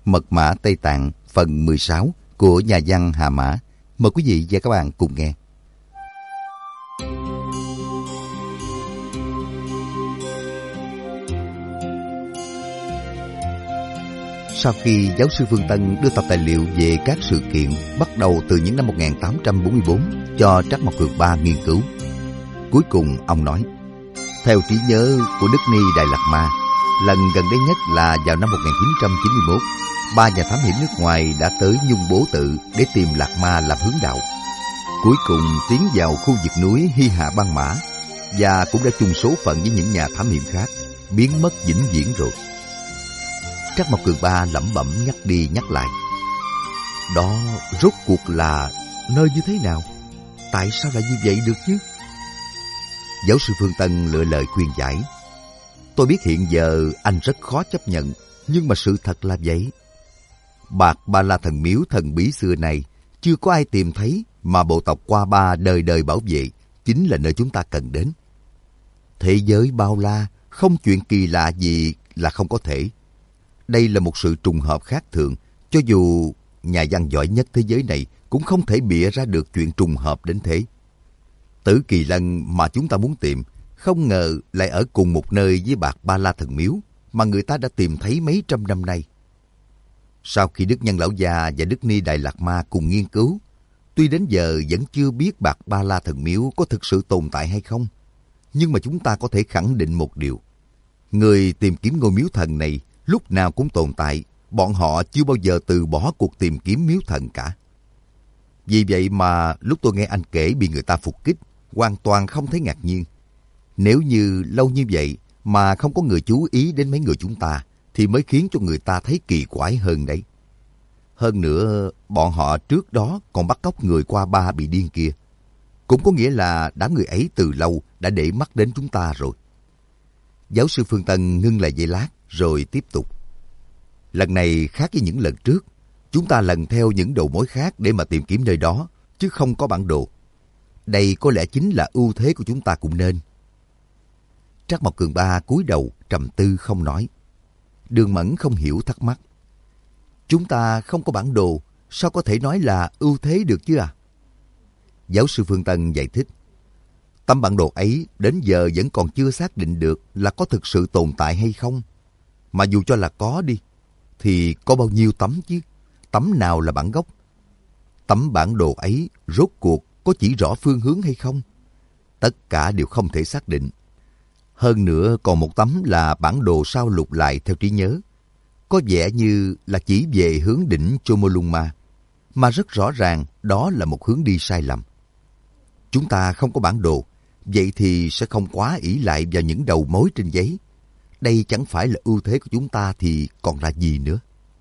Mật mã Tây Tạng phần 16 của nhà văn Hà Mã. Mời quý vị và các bạn cùng nghe. Sau khi giáo sư Phương Tân đưa tập tài liệu về các sự kiện bắt đầu từ những năm 1844 cho Trắc Mộc Cường Ba nghiên cứu, cuối cùng ông nói, theo trí nhớ của Đức Ni Đại Lạt Ma, lần gần đây nhất là vào năm 1991, 3 nhà thám hiểm nước ngoài đã tới Nhung Bố Tự để tìm Lạt Ma làm hướng đạo. Cuối cùng tiến vào khu vực núi Hy Hạ Băng Mã và cũng đã chung số phận với những nhà thám hiểm khác, biến mất vĩnh viễn rồi. Trắc Mộc Cường Ba lẩm bẩm nhắc đi nhắc lại. Đó rốt cuộc là nơi như thế nào? Tại sao lại như vậy được chứ? Giáo sư Phương Tân lựa lời khuyên giải. Tôi biết hiện giờ anh rất khó chấp nhận, nhưng mà sự thật là vậy. Bạc Ba La Thần Miếu thần bí xưa này chưa có ai tìm thấy, mà bộ tộc Qua Ba đời đời bảo vệ chính là nơi chúng ta cần đến. Thế giới bao la, không chuyện kỳ lạ gì là không có thể. Đây là một sự trùng hợp khác thường, cho dù nhà văn giỏi nhất thế giới này cũng không thể bịa ra được chuyện trùng hợp đến thế. Tử Kỳ Lân mà chúng ta muốn tìm, không ngờ lại ở cùng một nơi với Bạc Ba La Thần Miếu mà người ta đã tìm thấy mấy trăm năm nay. Sau khi Đức Nhân Lão Già và Đức Ni Đại Lạt Ma cùng nghiên cứu, tuy đến giờ vẫn chưa biết Bạc Ba La Thần Miếu có thực sự tồn tại hay không, nhưng mà chúng ta có thể khẳng định một điều. Người tìm kiếm ngôi miếu thần này lúc nào cũng tồn tại, bọn họ chưa bao giờ từ bỏ cuộc tìm kiếm miếu thần cả. Vì vậy mà lúc tôi nghe anh kể bị người ta phục kích, hoàn toàn không thấy ngạc nhiên. Nếu như lâu như vậy mà không có người chú ý đến mấy người chúng ta, thì mới khiến cho người ta thấy kỳ quái hơn đấy. Hơn nữa, bọn họ trước đó còn bắt cóc người Qua Ba bị điên kia. Cũng có nghĩa là đám người ấy từ lâu đã để mắt đến chúng ta rồi. Giáo sư Phương Tân ngưng lại giây lát, rồi tiếp tục. Lần này khác với những lần trước, chúng ta lần theo những đầu mối khác để mà tìm kiếm nơi đó, chứ không có bản đồ. Đây có lẽ chính là ưu thế của chúng ta cũng nên. Trắc Mộc Cường Ba cúi đầu trầm tư không nói. Đường Mẫn không hiểu thắc mắc. Chúng ta không có bản đồ, sao có thể nói là ưu thế được chứ à? Giáo sư Phương Tân giải thích. Tấm bản đồ ấy đến giờ vẫn còn chưa xác định được là có thực sự tồn tại hay không. Mà dù cho là có đi, thì có bao nhiêu tấm chứ? Tấm nào là bản gốc? Tấm bản đồ ấy rốt cuộc có chỉ rõ phương hướng hay không? Tất cả đều không thể xác định. Hơn nữa còn một tấm là bản đồ sao lục lại theo trí nhớ. Có vẻ như là chỉ về hướng đỉnh Chomolungma, mà rất rõ ràng đó là một hướng đi sai lầm. Chúng ta không có bản đồ, vậy thì sẽ không quá ỷ lại vào những đầu mối trên giấy. Đây chẳng phải là ưu thế của chúng ta thì còn là gì nữa.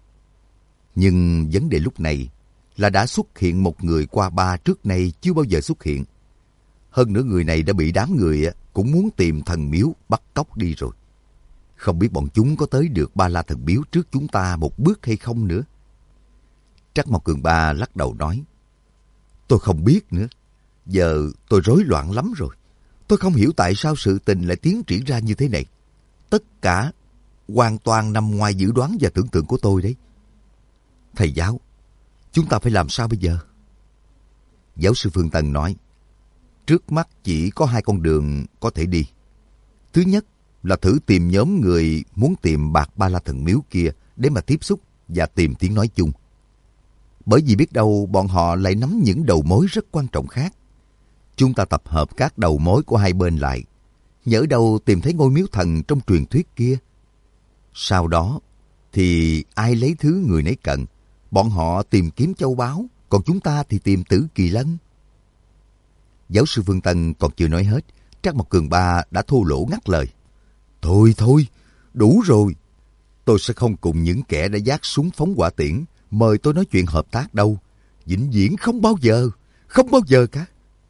Nhưng vấn đề lúc này là đã xuất hiện một người Qua Ba trước nay chưa bao giờ xuất hiện. Hơn nữa người này đã bị đám người cũng muốn tìm thần miếu bắt cóc đi rồi. Không biết bọn chúng có tới được Ba La Thần Miếu trước chúng ta một bước hay không nữa. Trắc Mộc Cường Ba lắc đầu nói. Tôi không biết nữa. Giờ tôi rối loạn lắm rồi. Tôi không hiểu tại sao sự tình lại tiến triển ra như thế này. Tất cả hoàn toàn nằm ngoài dự đoán và tưởng tượng của tôi đấy. Thầy giáo, chúng ta phải làm sao bây giờ? Giáo sư Phương Tân nói. Trước mắt chỉ có 2 con đường có thể đi. Thứ nhất là thử tìm nhóm người muốn tìm Bạc Ba La Thần Miếu kia để mà tiếp xúc và tìm tiếng nói chung. Bởi vì biết đâu bọn họ lại nắm những đầu mối rất quan trọng khác. Chúng ta tập hợp các đầu mối của hai bên lại, nhỡ đâu tìm thấy ngôi miếu thần trong truyền thuyết kia. Sau đó thì ai lấy thứ người nấy cần. Bọn họ tìm kiếm châu báu, còn chúng ta thì tìm Tử Kỳ Lân. Giáo sư Phương Tân còn chưa nói hết, Trắc Mộc Cường Ba đã thô lỗ ngắt lời. Thôi, đủ rồi. Tôi sẽ không cùng những kẻ đã vác súng phóng hỏa tiễn mời tôi nói chuyện hợp tác đâu. Vĩnh viễn không bao giờ cả.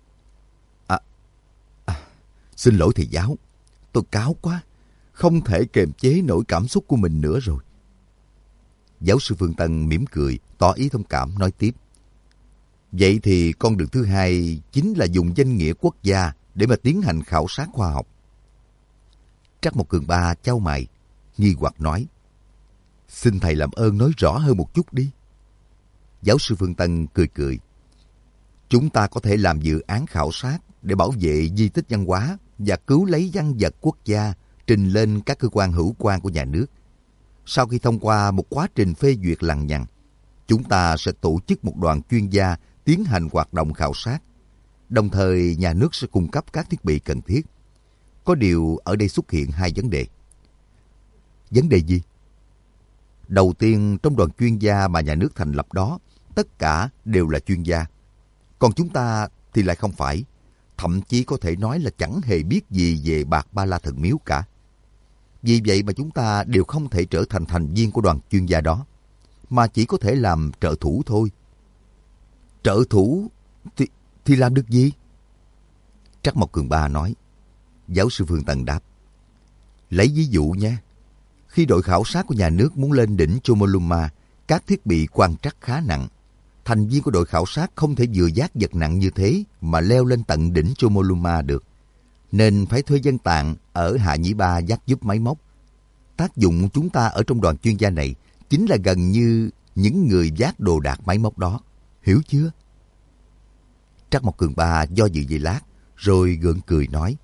Xin lỗi thầy giáo, tôi cáu quá, không thể kiềm chế nổi cảm xúc của mình nữa rồi. Giáo sư Phương Tân mỉm cười, tỏ ý thông cảm nói tiếp. Vậy thì con đường thứ hai chính là dùng danh nghĩa quốc gia để mà tiến hành khảo sát khoa học. Trắc Mộc Cường Ba chau mày, nghi hoặc nói. Xin thầy làm ơn nói rõ hơn một chút đi. Giáo sư Phương Tân cười cười. Chúng ta có thể làm dự án khảo sát để bảo vệ di tích văn hóa và cứu lấy văn vật quốc gia trình lên các cơ quan hữu quan của nhà nước. Sau khi thông qua một quá trình phê duyệt lằng nhằng, chúng ta sẽ tổ chức một đoàn chuyên gia tiến hành hoạt động khảo sát. Đồng thời, nhà nước sẽ cung cấp các thiết bị cần thiết. Có điều ở đây xuất hiện hai vấn đề. Vấn đề gì? Đầu tiên, trong đoàn chuyên gia mà nhà nước thành lập đó, tất cả đều là chuyên gia. Còn chúng ta thì lại không phải. Thậm chí có thể nói là chẳng hề biết gì về Bạc Ba La Thần Miếu cả. Vì vậy mà chúng ta đều không thể trở thành thành viên của đoàn chuyên gia đó, mà chỉ có thể làm trợ thủ thôi. Trợ thủ thì làm được gì? Trắc Mộc Cường Ba nói. Giáo sư Phương Tân đáp. Lấy ví dụ nha. Khi đội khảo sát của nhà nước muốn lên đỉnh Chomolungma, các thiết bị quan trắc khá nặng. Thành viên của đội khảo sát không thể vừa vác vật nặng như thế mà leo lên tận đỉnh Chomolungma được, nên phải thuê dân tạng ở Hạ Nhĩ Ba vác giúp máy móc. Tác dụng chúng ta ở trong đoàn chuyên gia này chính là gần như những người vác đồ đạc máy móc đó. Hiểu chưa? Trắc Mộc Cường Ba do dự giây lát, rồi gượng cười nói.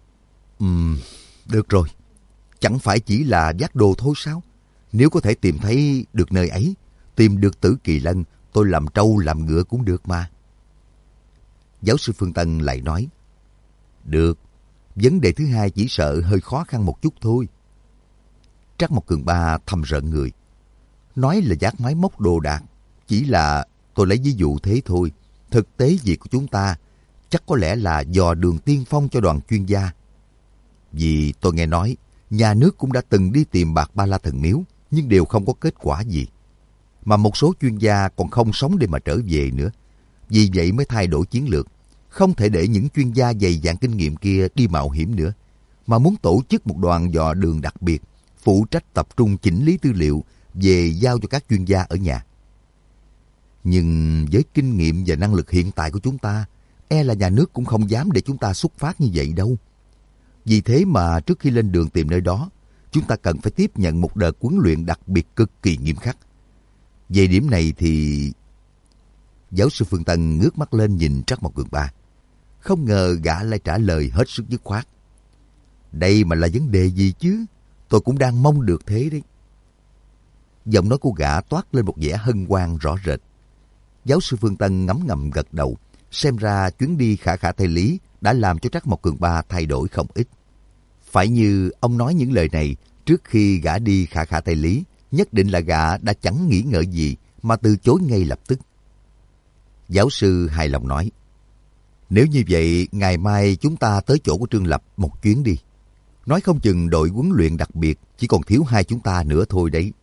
Được rồi. Chẳng phải chỉ là vác đồ thôi sao? Nếu có thể tìm thấy được nơi ấy, tìm được Tử Kỳ Lân, tôi làm trâu làm ngựa cũng được mà. Giáo sư Phương Tân lại nói. Được. Vấn đề thứ hai chỉ sợ hơi khó khăn một chút thôi. Trắc Mộc Cường Ba thầm rợn người. Nói là vác máy móc đồ đạc, chỉ là tôi lấy ví dụ thế thôi. Thực tế việc của chúng ta chắc có lẽ là dò đường tiên phong cho đoàn chuyên gia. Vì tôi nghe nói, nhà nước cũng đã từng đi tìm Bạc Ba La Thần Miếu, nhưng đều không có kết quả gì. Mà một số chuyên gia còn không sống để mà trở về nữa. Vì vậy mới thay đổi chiến lược. Không thể để những chuyên gia dày dạn kinh nghiệm kia đi mạo hiểm nữa, mà muốn tổ chức một đoàn dò đường đặc biệt, phụ trách tập trung chỉnh lý tư liệu về giao cho các chuyên gia ở nhà. Nhưng với kinh nghiệm và năng lực hiện tại của chúng ta, e là nhà nước cũng không dám để chúng ta xuất phát như vậy đâu. Vì thế mà trước khi lên đường tìm nơi đó, chúng ta cần phải tiếp nhận một đợt huấn luyện đặc biệt cực kỳ nghiêm khắc. Về điểm này thì... Giáo sư Phương Tân ngước mắt lên nhìn Trắc Mộc Cường Ba. Không ngờ gã lại trả lời hết sức dứt khoát. Đây mà là vấn đề gì chứ? Tôi cũng đang mong được thế đấy. Giọng nói của gã toát lên một vẻ hân hoan rõ rệt. Giáo sư Phương Tân ngấm ngầm gật đầu. Xem ra chuyến đi Khả Khả Tây Lý đã làm cho Trắc Mộc Cường Ba thay đổi không ít. Phải như ông nói những lời này trước khi gã đi Khả Khả Tây Lý, nhất định là gã đã chẳng nghĩ ngợi gì mà từ chối ngay lập tức. Giáo sư hài lòng nói. Nếu như vậy, ngày mai chúng ta tới chỗ của Trương Lập một chuyến đi. Nói không chừng đội huấn luyện đặc biệt chỉ còn thiếu hai chúng ta nữa thôi đấy.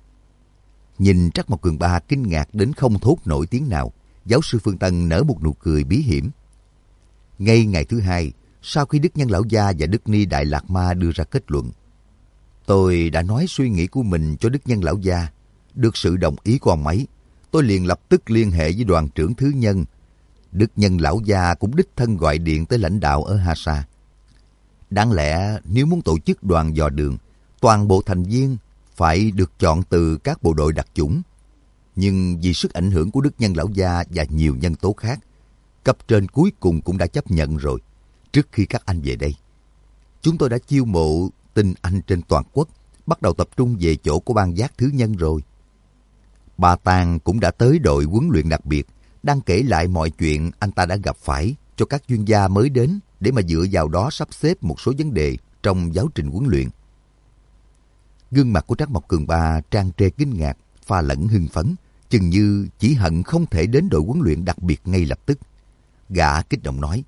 Nhìn Trắc Mộc Cường Ba kinh ngạc đến không thốt nổi tiếng nào, giáo sư Phương Tân nở một nụ cười bí hiểm. Ngay ngày thứ hai, sau khi Đức Nhân Lão Gia và Đức Ni Đại Lạt Ma đưa ra kết luận, tôi đã nói suy nghĩ của mình cho Đức Nhân Lão Gia. Được sự đồng ý của ông ấy, tôi liền lập tức liên hệ với đoàn trưởng Thứ Nhân. Đức Nhân Lão Gia cũng đích thân gọi điện tới lãnh đạo ở Hasa. Đáng lẽ nếu muốn tổ chức đoàn dò đường, toàn bộ thành viên phải được chọn từ các bộ đội đặc chủng. Nhưng vì sức ảnh hưởng của Đức Nhân Lão Gia và nhiều nhân tố khác, cấp trên cuối cùng cũng đã chấp nhận rồi. Trước khi các anh về đây, chúng tôi đã chiêu mộ tinh anh trên toàn quốc, bắt đầu tập trung về chỗ của ban giác Thứ Nhân rồi. Bà Tàng cũng đã tới đội huấn luyện đặc biệt, đang kể lại mọi chuyện anh ta đã gặp phải cho các chuyên gia mới đến để mà dựa vào đó sắp xếp một số vấn đề trong giáo trình huấn luyện. Gương mặt của Trắc Mộc Cường Ba trang trề kinh ngạc, pha lẫn hưng phấn, chừng như chỉ hận không thể đến đội huấn luyện đặc biệt ngay lập tức. Gã kích động nói,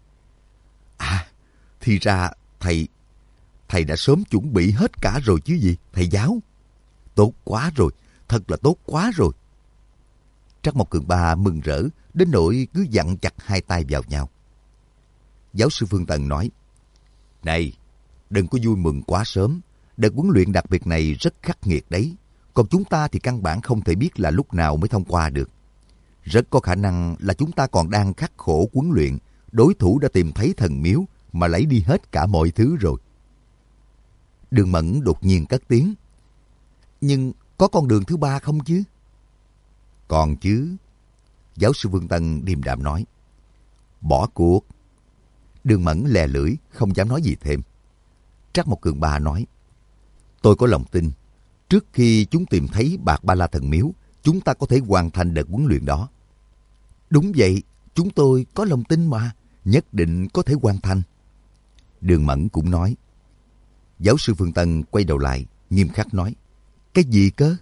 thì ra thầy đã sớm chuẩn bị hết cả rồi chứ gì, thầy giáo. Tốt quá rồi, thật là tốt quá rồi. Trắc Mộc Cường Ba mừng rỡ, đến nỗi cứ vặn chặt hai tay vào nhau. Giáo sư Phương Tân nói, này, đừng có vui mừng quá sớm. Đợt huấn luyện đặc biệt này rất khắc nghiệt đấy. Còn chúng ta thì căn bản không thể biết là lúc nào mới thông qua được. Rất có khả năng là chúng ta còn đang khắc khổ huấn luyện. Đối thủ đã tìm thấy thần miếu mà lấy đi hết cả mọi thứ rồi. Đường Mẫn đột nhiên cất tiếng. Nhưng có con đường thứ ba không chứ? Còn chứ. Giáo sư Vương Tân điềm đạm nói. Bỏ cuộc. Đường Mẫn lè lưỡi, không dám nói gì thêm. Trác Mộc Cường Ba nói. Tôi có lòng tin, trước khi chúng tìm thấy Bạc Ba La Thần Miếu, chúng ta có thể hoàn thành đợt huấn luyện đó. Đúng vậy, chúng tôi có lòng tin mà, nhất định có thể hoàn thành. Đường Mẫn cũng nói. Giáo sư Phương Tân quay đầu lại, nghiêm khắc nói. Cái gì cơ?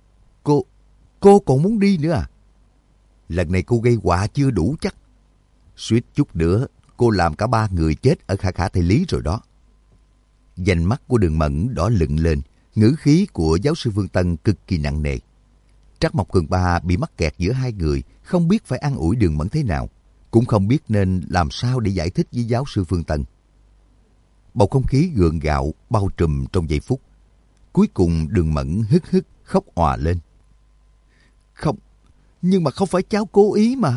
Cô còn muốn đi nữa à? Lần này cô gây họa chưa đủ chắc. Suýt chút nữa, cô làm cả 3 người chết ở Khả Khả Thầy Lý rồi đó. Vành mắt của Đường Mẫn đỏ lựng lên, ngữ khí của giáo sư Phương Tân cực kỳ nặng nề. Trác Mộc Cường Ba bị mắc kẹt giữa hai người, không biết phải an ủi Đường Mẫn thế nào, cũng không biết nên làm sao để giải thích với giáo sư Phương Tân. Bầu không khí gượng gạo bao trùm trong giây phút. Cuối cùng Đường Mẫn hức hức khóc òa lên. Không, nhưng mà không phải cháu cố ý mà.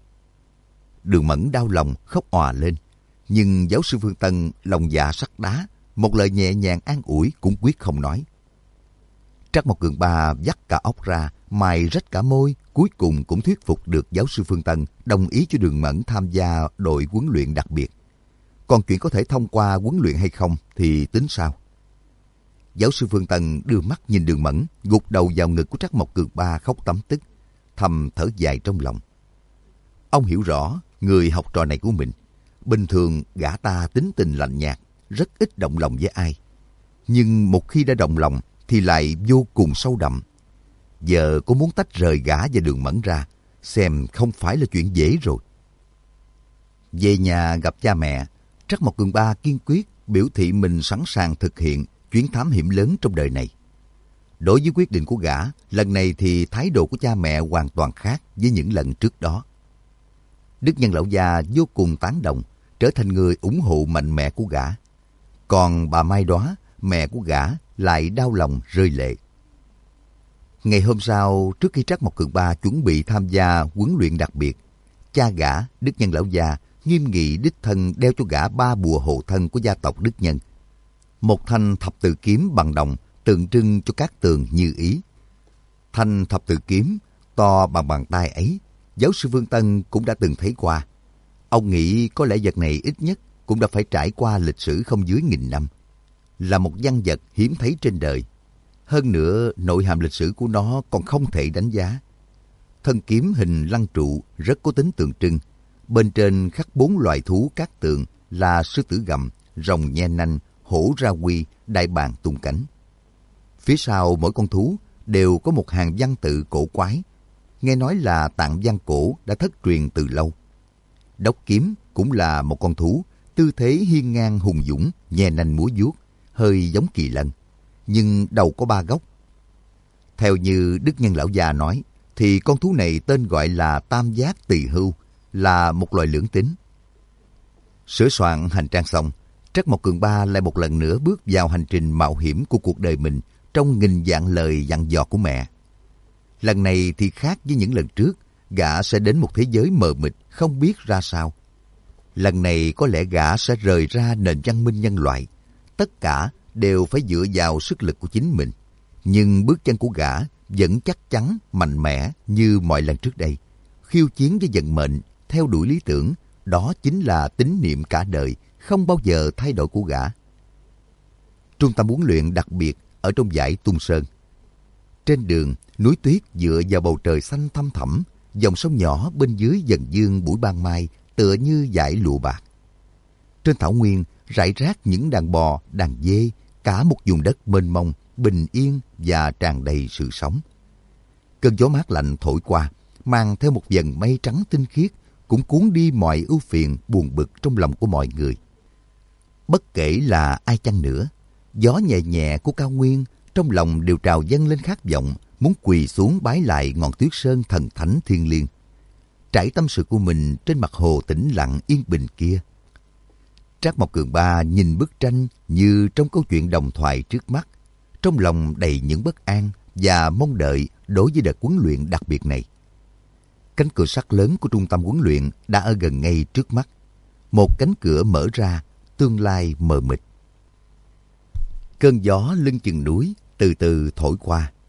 Đường Mẫn đau lòng khóc òa lên, nhưng giáo sư Phương Tân lòng dạ sắt đá, một lời nhẹ nhàng an ủi cũng quyết không nói. Trác Mộc Cường Ba vắt cả óc ra, mài rách cả môi, cuối cùng cũng thuyết phục được giáo sư Phương Tân đồng ý cho Đường Mẫn tham gia đội huấn luyện đặc biệt. Còn chuyện có thể thông qua huấn luyện hay không thì tính sao? Giáo sư Phương Tân đưa mắt nhìn Đường Mẫn, gục đầu vào ngực của Trác Mộc Cường Ba khóc tấm tức, thầm thở dài trong lòng. Ông hiểu rõ người học trò này của mình. Bình thường gã ta tính tình lạnh nhạt, rất ít động lòng với ai. Nhưng một khi đã động lòng thì lại vô cùng sâu đậm. Giờ cô muốn tách rời gã và Đường Mẫn ra, xem không phải là chuyện dễ rồi. Về nhà gặp cha mẹ, Trác Mộc Cường Ba kiên quyết biểu thị mình sẵn sàng thực hiện chuyến thám hiểm lớn trong đời này. Đối với quyết định của gã, lần này thì thái độ của cha mẹ hoàn toàn khác với những lần trước đó. Đức Nhân lão già vô cùng tán đồng, trở thành người ủng hộ mạnh mẽ của gã. Còn bà Mai Đóa, mẹ của gã, lại đau lòng rơi lệ. Ngày hôm sau, trước khi Trác Mộc Cường Ba chuẩn bị tham gia huấn luyện đặc biệt, cha gã, Đức Nhân lão già, nghiêm nghị đích thân đeo cho gã 3 bùa hộ thân của gia tộc Đức Nhân. Một thanh thập tự kiếm bằng đồng tượng trưng cho các tường như ý. Thanh thập tự kiếm to bằng bàn tay ấy, giáo sư Vương Tân cũng đã từng thấy qua. Ông nghĩ có lẽ vật này ít nhất cũng đã phải trải qua lịch sử không dưới 1000 năm. Là một văn vật hiếm thấy trên đời. Hơn nữa, nội hàm lịch sử của nó còn không thể đánh giá. Thân kiếm hình lăng trụ rất có tính tượng trưng. Bên trên khắc 4 loài thú cát tường là sư tử gầm, rồng nhe nanh, hổ ra quy, đại bàng tung cánh. Phía sau mỗi con thú đều có một hàng văn tự cổ quái. Nghe nói là tạng văn cổ đã thất truyền từ lâu. Đốc kiếm cũng là một con thú, tư thế hiên ngang hùng dũng, nhe nanh múa vuốt, hơi giống kỳ lân, nhưng đầu có 3 góc. Theo như Đức Nhân lão già nói, thì con thú này tên gọi là Tam Giác Tỳ Hưu, là một loài lưỡng tính. Sửa soạn hành trang xong, Trác Mộc Cường Ba lại một lần nữa bước vào hành trình mạo hiểm của cuộc đời mình trong nghìn vạn lời dặn dò của mẹ. Lần này thì khác với những lần trước, gã sẽ đến một thế giới mờ mịt không biết ra sao. Lần này có lẽ gã sẽ rời ra nền văn minh nhân loại. Tất cả đều phải dựa vào sức lực của chính mình. Nhưng bước chân của gã vẫn chắc chắn, mạnh mẽ như mọi lần trước đây. Khiêu chiến với vận mệnh, theo đuổi lý tưởng, đó chính là tín niệm cả đời, không bao giờ thay đổi của gã. Trung tâm huấn luyện đặc biệt ở trong dãy Tung Sơn. Trên đường, núi tuyết dựa vào bầu trời xanh thăm thẳm, dòng sông nhỏ bên dưới dần dương buổi ban mai tựa như dải lụa bạc. Trên thảo nguyên, rải rác những đàn bò, đàn dê, cả một vùng đất mênh mông, bình yên và tràn đầy sự sống. Cơn gió mát lạnh thổi qua, mang theo một dần mây trắng tinh khiết, cũng cuốn đi mọi ưu phiền buồn bực trong lòng của mọi người. Bất kể là ai chăng nữa, gió nhẹ nhẹ của cao nguyên trong lòng đều trào dâng lên khát vọng, muốn quỳ xuống bái lại ngọn tuyết sơn thần thánh thiêng liêng, trải tâm sự của mình trên mặt hồ tĩnh lặng yên bình kia. Trác Mộc Cường Ba nhìn bức tranh như trong câu chuyện đồng thoại trước mắt, trong lòng đầy những bất an và mong đợi đối với đợt huấn luyện đặc biệt này. Cánh cửa sắt lớn của trung tâm huấn luyện đã ở gần ngay trước mắt. Một cánh cửa mở ra, tương lai mờ mịt. Cơn gió lưng chừng núi từ từ thổi qua.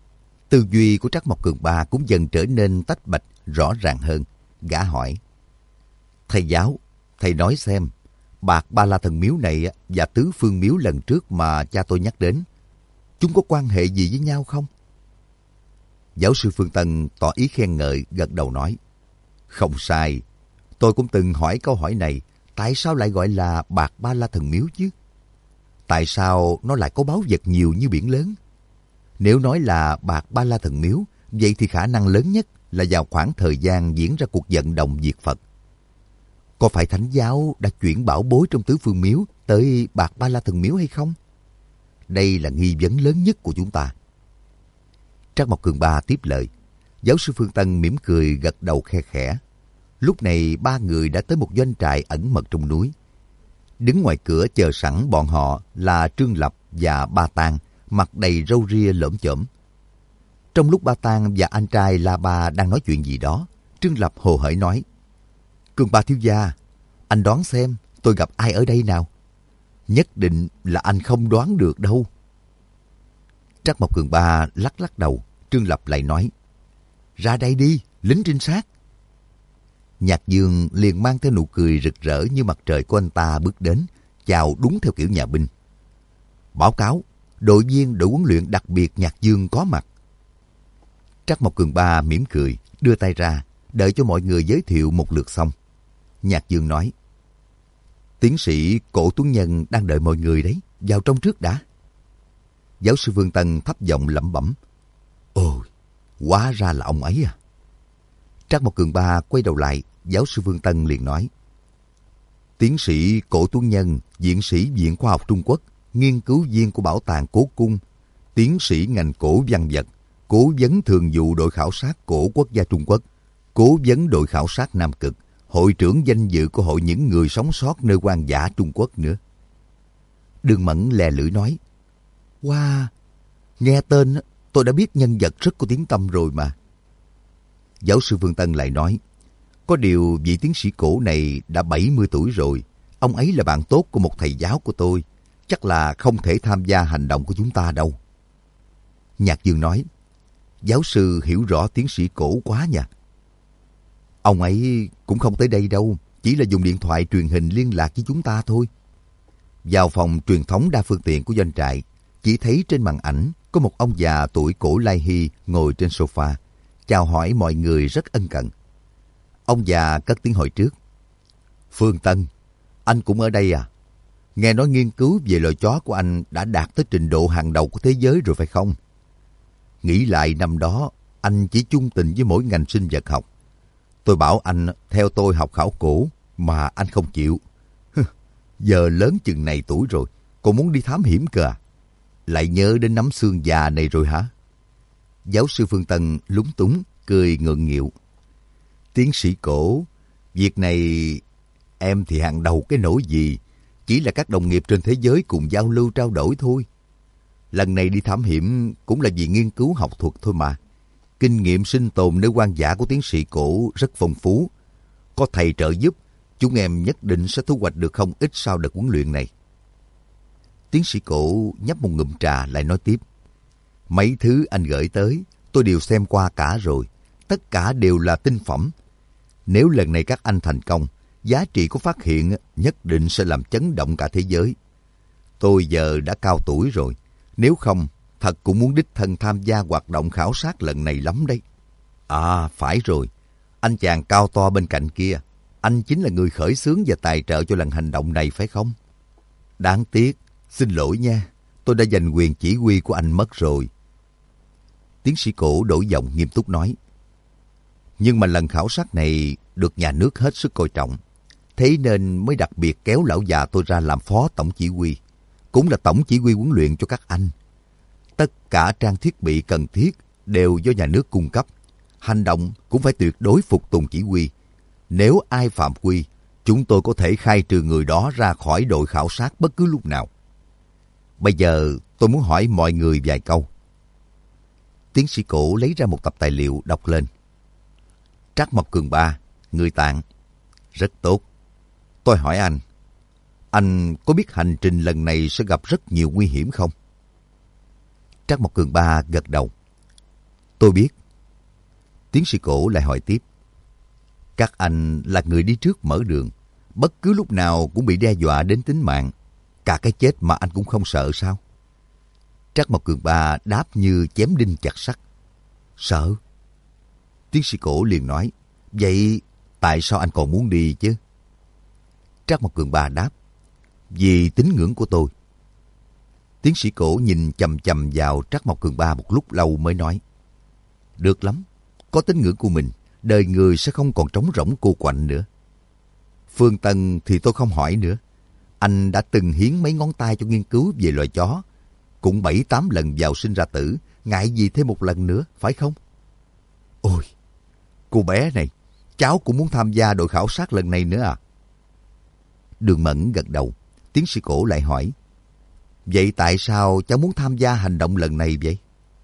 Tư duy của Trắc Mộc Cường Ba cũng dần trở nên tách bạch rõ ràng hơn. Gã hỏi: thầy giáo, thầy nói xem, bạc Ba La Thần Miếu này và Tứ Phương Miếu lần trước mà cha tôi nhắc đến, chúng có quan hệ gì với nhau không? Giáo sư Phương Tân tỏ ý khen ngợi, gật đầu nói: không sai, tôi cũng từng hỏi câu hỏi này, tại sao lại gọi là bạc Ba La Thần Miếu chứ? Tại sao nó lại có báu vật nhiều như biển lớn? Nếu nói là bạc Ba La Thần Miếu, vậy thì khả năng lớn nhất là vào khoảng thời gian diễn ra cuộc vận động diệt Phật. Có phải Thánh giáo đã chuyển bảo bối trong Tứ Phương Miếu tới bạc Ba La Thần Miếu hay không? Đây là nghi vấn lớn nhất của chúng ta. Trắc Mộc Cường Ba tiếp lời. Giáo sư Phương Tân mỉm cười gật đầu khe khẽ. Lúc này ba người đã tới một doanh trại ẩn mật trong núi. Đứng ngoài cửa chờ sẵn bọn họ là Trương Lập và Ba Tang, mặt đầy râu ria lởm chởm. Trong lúc Ba Tang và anh trai La Ba đang nói chuyện gì đó, Trương Lập hồ hởi nói: Cường Ba thiếu gia, anh đoán xem tôi gặp ai ở đây nào? Nhất định là anh không đoán được đâu. Trắc Mộc Cường Ba lắc lắc đầu. Trương Lập lại nói: ra đây đi, lính trinh sát. Nhạc Dương liền mang theo nụ cười rực rỡ như mặt trời của anh ta bước đến, chào đúng theo kiểu nhà binh. Báo cáo, đội viên đội huấn luyện đặc biệt Nhạc Dương có mặt. Trắc Mộc Cường Ba mỉm cười, đưa tay ra, đợi cho mọi người giới thiệu một lượt xong. Nhạc Dương nói: tiến sĩ Cổ Tuấn Nhân đang đợi mọi người đấy, vào trong trước đã. Giáo sư Phương Tân thấp giọng lẩm bẩm: ôi, hóa ra là ông ấy à. Trắc Mộc Cường Ba quay đầu lại, giáo sư Phương Tân liền nói: tiến sĩ Cổ Tuấn Nhân, viện sĩ Viện Khoa học Trung Quốc, nghiên cứu viên của Bảo tàng Cố Cung, tiến sĩ ngành cổ văn vật, cố vấn thường vụ đội khảo sát cổ quốc gia Trung Quốc, cố vấn đội khảo sát Nam Cực, hội trưởng danh dự của hội những người sống sót nơi hoang dã Trung Quốc nữa. Đường Mẫn lè lưỡi nói: wow, nghe tên tôi đã biết nhân vật rất có tiếng tăm rồi mà. Giáo sư Phương Tân lại nói: có điều vị tiến sĩ Cổ này đã 70 tuổi rồi. Ông ấy là bạn tốt của một thầy giáo của tôi. Chắc là không thể tham gia hành động của chúng ta đâu. Nhạc Dương nói: giáo sư hiểu rõ tiến sĩ Cổ quá nha. Ông ấy cũng không tới đây đâu, chỉ là dùng điện thoại truyền hình liên lạc với chúng ta thôi. Vào phòng truyền thống đa phương tiện của doanh trại, chỉ thấy trên màn ảnh có một ông già tuổi Cổ Lai Hy ngồi trên sofa, chào hỏi mọi người rất ân cần. Ông già cất tiếng hỏi trước: Phương Tân, anh cũng ở đây à? Nghe nói nghiên cứu về loài chó của anh đã đạt tới trình độ hàng đầu của thế giới rồi phải không? Nghĩ lại năm đó, anh chỉ chung tình với mỗi ngành sinh vật học. Tôi bảo anh theo tôi học khảo cổ, mà anh không chịu. Giờ lớn chừng này tuổi rồi, còn muốn đi thám hiểm cơ à? Lại nhớ đến nắm xương già này rồi hả? Giáo sư Phương Tân lúng túng, cười ngượng nghịu. Tiến sĩ Cổ, việc này em thì hàng đầu cái nỗi gì, chỉ là các đồng nghiệp trên thế giới cùng giao lưu trao đổi thôi. Lần này đi thám hiểm cũng là vì nghiên cứu học thuật thôi mà. Kinh nghiệm sinh tồn nơi hoang dã của tiến sĩ Cổ rất phong phú. Có thầy trợ giúp, chúng em nhất định sẽ thu hoạch được không ít sau đợt huấn luyện này. Tiến sĩ Cổ nhấp một ngụm trà lại nói tiếp: mấy thứ anh gửi tới, tôi đều xem qua cả rồi. Tất cả đều là tinh phẩm. Nếu lần này các anh thành công, giá trị của phát hiện nhất định sẽ làm chấn động cả thế giới. Tôi giờ đã cao tuổi rồi, nếu không, thật cũng muốn đích thân tham gia hoạt động khảo sát lần này lắm đấy. À, phải rồi, anh chàng cao to bên cạnh kia, anh chính là người khởi xướng và tài trợ cho lần hành động này phải không? Đáng tiếc, xin lỗi nha, tôi đã giành quyền chỉ huy của anh mất rồi. Tiến sĩ Cổ đổi giọng nghiêm túc nói: nhưng mà lần khảo sát này được nhà nước hết sức coi trọng, thế nên mới đặc biệt kéo lão già tôi ra làm phó tổng chỉ huy, cũng là tổng chỉ huy huấn luyện cho các anh. Tất cả trang thiết bị cần thiết đều do nhà nước cung cấp. Hành động cũng phải tuyệt đối phục tùng chỉ huy. Nếu ai phạm quy, chúng tôi có thể khai trừ người đó ra khỏi đội khảo sát bất cứ lúc nào. Bây giờ tôi muốn hỏi mọi người vài câu. Tiến sĩ Cổ lấy ra một tập tài liệu đọc lên. Trắc Mộc Cường Ba, người Tạng. Rất tốt. Tôi hỏi anh có biết hành trình lần này sẽ gặp rất nhiều nguy hiểm không? Trắc Mộc Cường Ba gật đầu. Tôi biết. Tiến sĩ Cổ lại hỏi tiếp. Các anh là người đi trước mở đường. Bất cứ lúc nào cũng bị đe dọa đến tính mạng. Cả cái chết mà anh cũng không sợ sao? Trác Mộc Cường Ba đáp như chém đinh chặt sắt. Sợ? Tiến sĩ Cổ liền nói. Vậy tại sao anh còn muốn đi chứ? Trác Mộc Cường Ba đáp. Vì tín ngưỡng của tôi. Tiến sĩ Cổ nhìn chằm chằm vào Trác Mộc Cường Ba một lúc lâu mới nói. Được lắm. Có tín ngưỡng của mình, đời người sẽ không còn trống rỗng cô quạnh nữa. Phương Tân thì tôi không hỏi nữa. Anh đã từng hiến mấy ngón tay cho nghiên cứu về loài chó. Cũng 7-8 lần vào sinh ra tử, ngại gì thêm một lần nữa, phải không? Ôi, cô bé này, cháu cũng muốn tham gia đội khảo sát lần này nữa à? Đường Mẫn gật đầu. Tiến sĩ Cổ lại hỏi. Vậy tại sao cháu muốn tham gia hành động lần này vậy?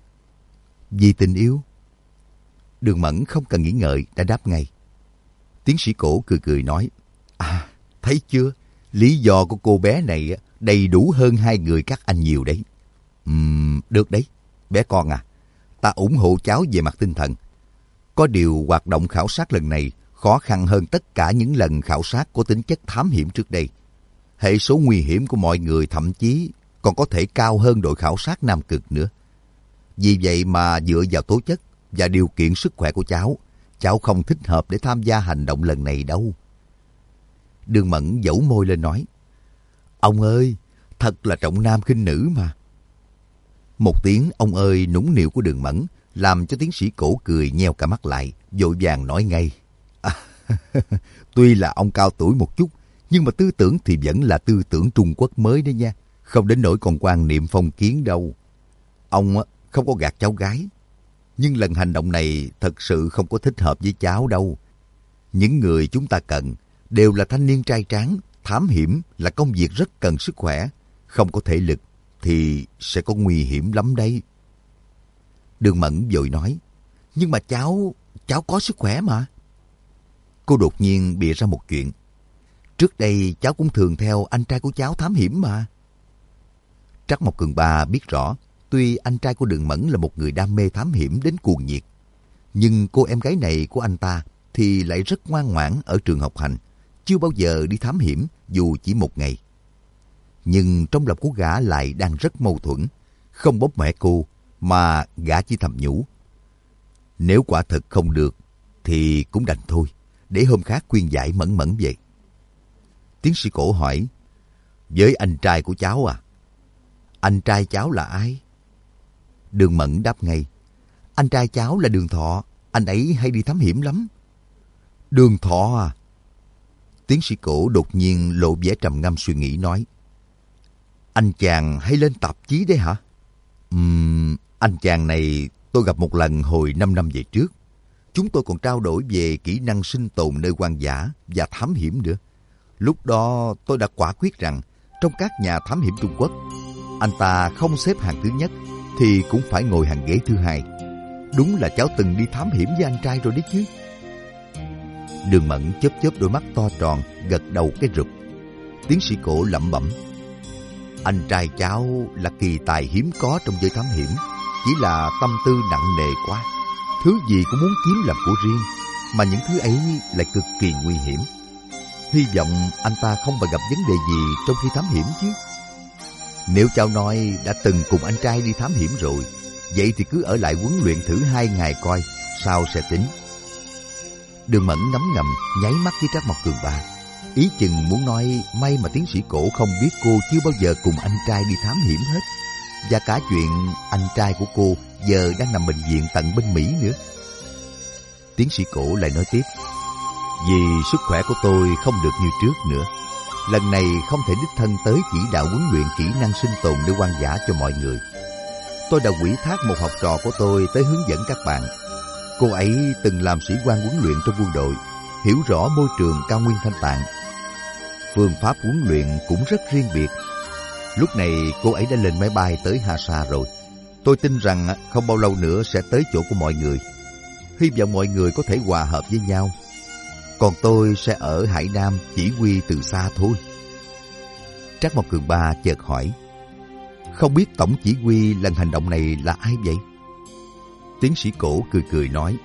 Vì tình yêu. Đường Mẫn không cần nghĩ ngợi đã đáp ngay. Tiến sĩ Cổ cười cười nói. À, thấy chưa? Lý do của cô bé này đầy đủ hơn hai người các anh nhiều đấy. Được đấy. Bé con à, ta ủng hộ cháu về mặt tinh thần. Có điều hoạt động khảo sát lần này khó khăn hơn tất cả những lần khảo sát có tính chất thám hiểm trước đây. Hệ số nguy hiểm của mọi người thậm chí còn có thể cao hơn đội khảo sát Nam Cực nữa. Vì vậy mà dựa vào tố chất và điều kiện sức khỏe của cháu không thích hợp để tham gia hành động lần này đâu. Đường Mẫn dẫu môi lên nói. Ông ơi, thật là trọng nam khinh nữ mà. Một tiếng ông ơi nũng nịu của Đường Mẫn làm cho tiến sĩ Cổ cười nheo cả mắt lại, vội vàng nói ngay. Tuy là ông cao tuổi một chút, nhưng mà tư tưởng thì vẫn là tư tưởng Trung Quốc mới đấy nha. Không đến nỗi còn quan niệm phong kiến đâu. Ông không có gạt cháu gái. Nhưng lần hành động này thật sự không có thích hợp với cháu đâu. Những người chúng ta cần đều là thanh niên trai tráng. Thám hiểm là công việc rất cần sức khỏe. Không có thể lực thì sẽ có nguy hiểm lắm đấy. Đường Mẫn vội nói. Nhưng mà cháu có sức khỏe mà. Cô đột nhiên bịa ra một chuyện. Trước đây cháu cũng thường theo anh trai của cháu thám hiểm mà. Trác Mộc Cường Ba biết rõ, tuy anh trai của Đường Mẫn là một người đam mê thám hiểm đến cuồng nhiệt, nhưng cô em gái này của anh ta thì lại rất ngoan ngoãn ở trường học hành, chưa bao giờ đi thám hiểm dù chỉ một ngày. Nhưng trong lòng của gã lại đang rất mâu thuẫn, không bóp mẹ cô mà gã chỉ thầm nhủ. Nếu quả thật không được thì cũng đành thôi, để hôm khác khuyên giải Mẫn Mẫn vậy. Tiến sĩ Cổ hỏi. Với anh trai của cháu à? Anh trai cháu là ai? Đường Mẫn đáp ngay. Anh trai cháu là Đường Thọ, anh ấy hay đi thám hiểm lắm. Đường Thọ à? Tiến sĩ Cổ đột nhiên lộ vẻ trầm ngâm suy nghĩ nói. Anh chàng hay lên tạp chí đấy hả? Anh chàng này tôi gặp một lần hồi 5 năm về trước. Chúng tôi còn trao đổi về kỹ năng sinh tồn nơi hoang dã và thám hiểm nữa. Lúc đó tôi đã quả quyết rằng trong các nhà thám hiểm Trung Quốc, anh ta không xếp hàng thứ nhất thì cũng phải ngồi hàng ghế thứ hai. Đúng là cháu từng đi thám hiểm với anh trai rồi đấy chứ. Đường Mẫn chớp chớp đôi mắt to tròn, gật đầu cái rụp. Tiến sĩ Cổ lẩm bẩm. Anh trai cháu là kỳ tài hiếm có trong giới thám hiểm, chỉ là tâm tư nặng nề quá. Thứ gì cũng muốn chiếm làm của riêng, mà những thứ ấy lại cực kỳ nguy hiểm. Hy vọng anh ta không phải gặp vấn đề gì trong khi thám hiểm chứ. Nếu cháu nói đã từng cùng anh trai đi thám hiểm rồi, vậy thì cứ ở lại huấn luyện thử 2 ngày coi, sao sẽ tính. Đường Mẫn ngấm ngầm nháy mắt với Trác Mộc Cường Ba, ý chừng muốn nói may mà tiến sĩ Cổ không biết cô chưa bao giờ cùng anh trai đi thám hiểm hết, và cả chuyện anh trai của cô giờ đang nằm bệnh viện tận bên Mỹ nữa. Tiến sĩ Cổ lại nói tiếp. Vì sức khỏe của tôi không được như trước nữa, lần này không thể đích thân tới chỉ đạo huấn luyện kỹ năng sinh tồn nơi hoang dã cho mọi người. Tôi đã ủy thác một học trò của tôi tới hướng dẫn các bạn. Cô ấy từng làm sĩ quan huấn luyện trong quân đội, hiểu rõ môi trường cao nguyên Thanh Tạng. Phương pháp huấn luyện cũng rất riêng biệt. Lúc này cô ấy đã lên máy bay tới Hasa rồi. Tôi tin rằng không bao lâu nữa sẽ tới chỗ của mọi người. Hy vọng mọi người có thể hòa hợp với nhau. Còn tôi sẽ ở Hải Nam chỉ huy từ xa thôi. Trác Mộc Cường Ba chợt hỏi. Không biết tổng chỉ huy lần hành động này là ai vậy? Tiến sĩ Cổ cười cười nói,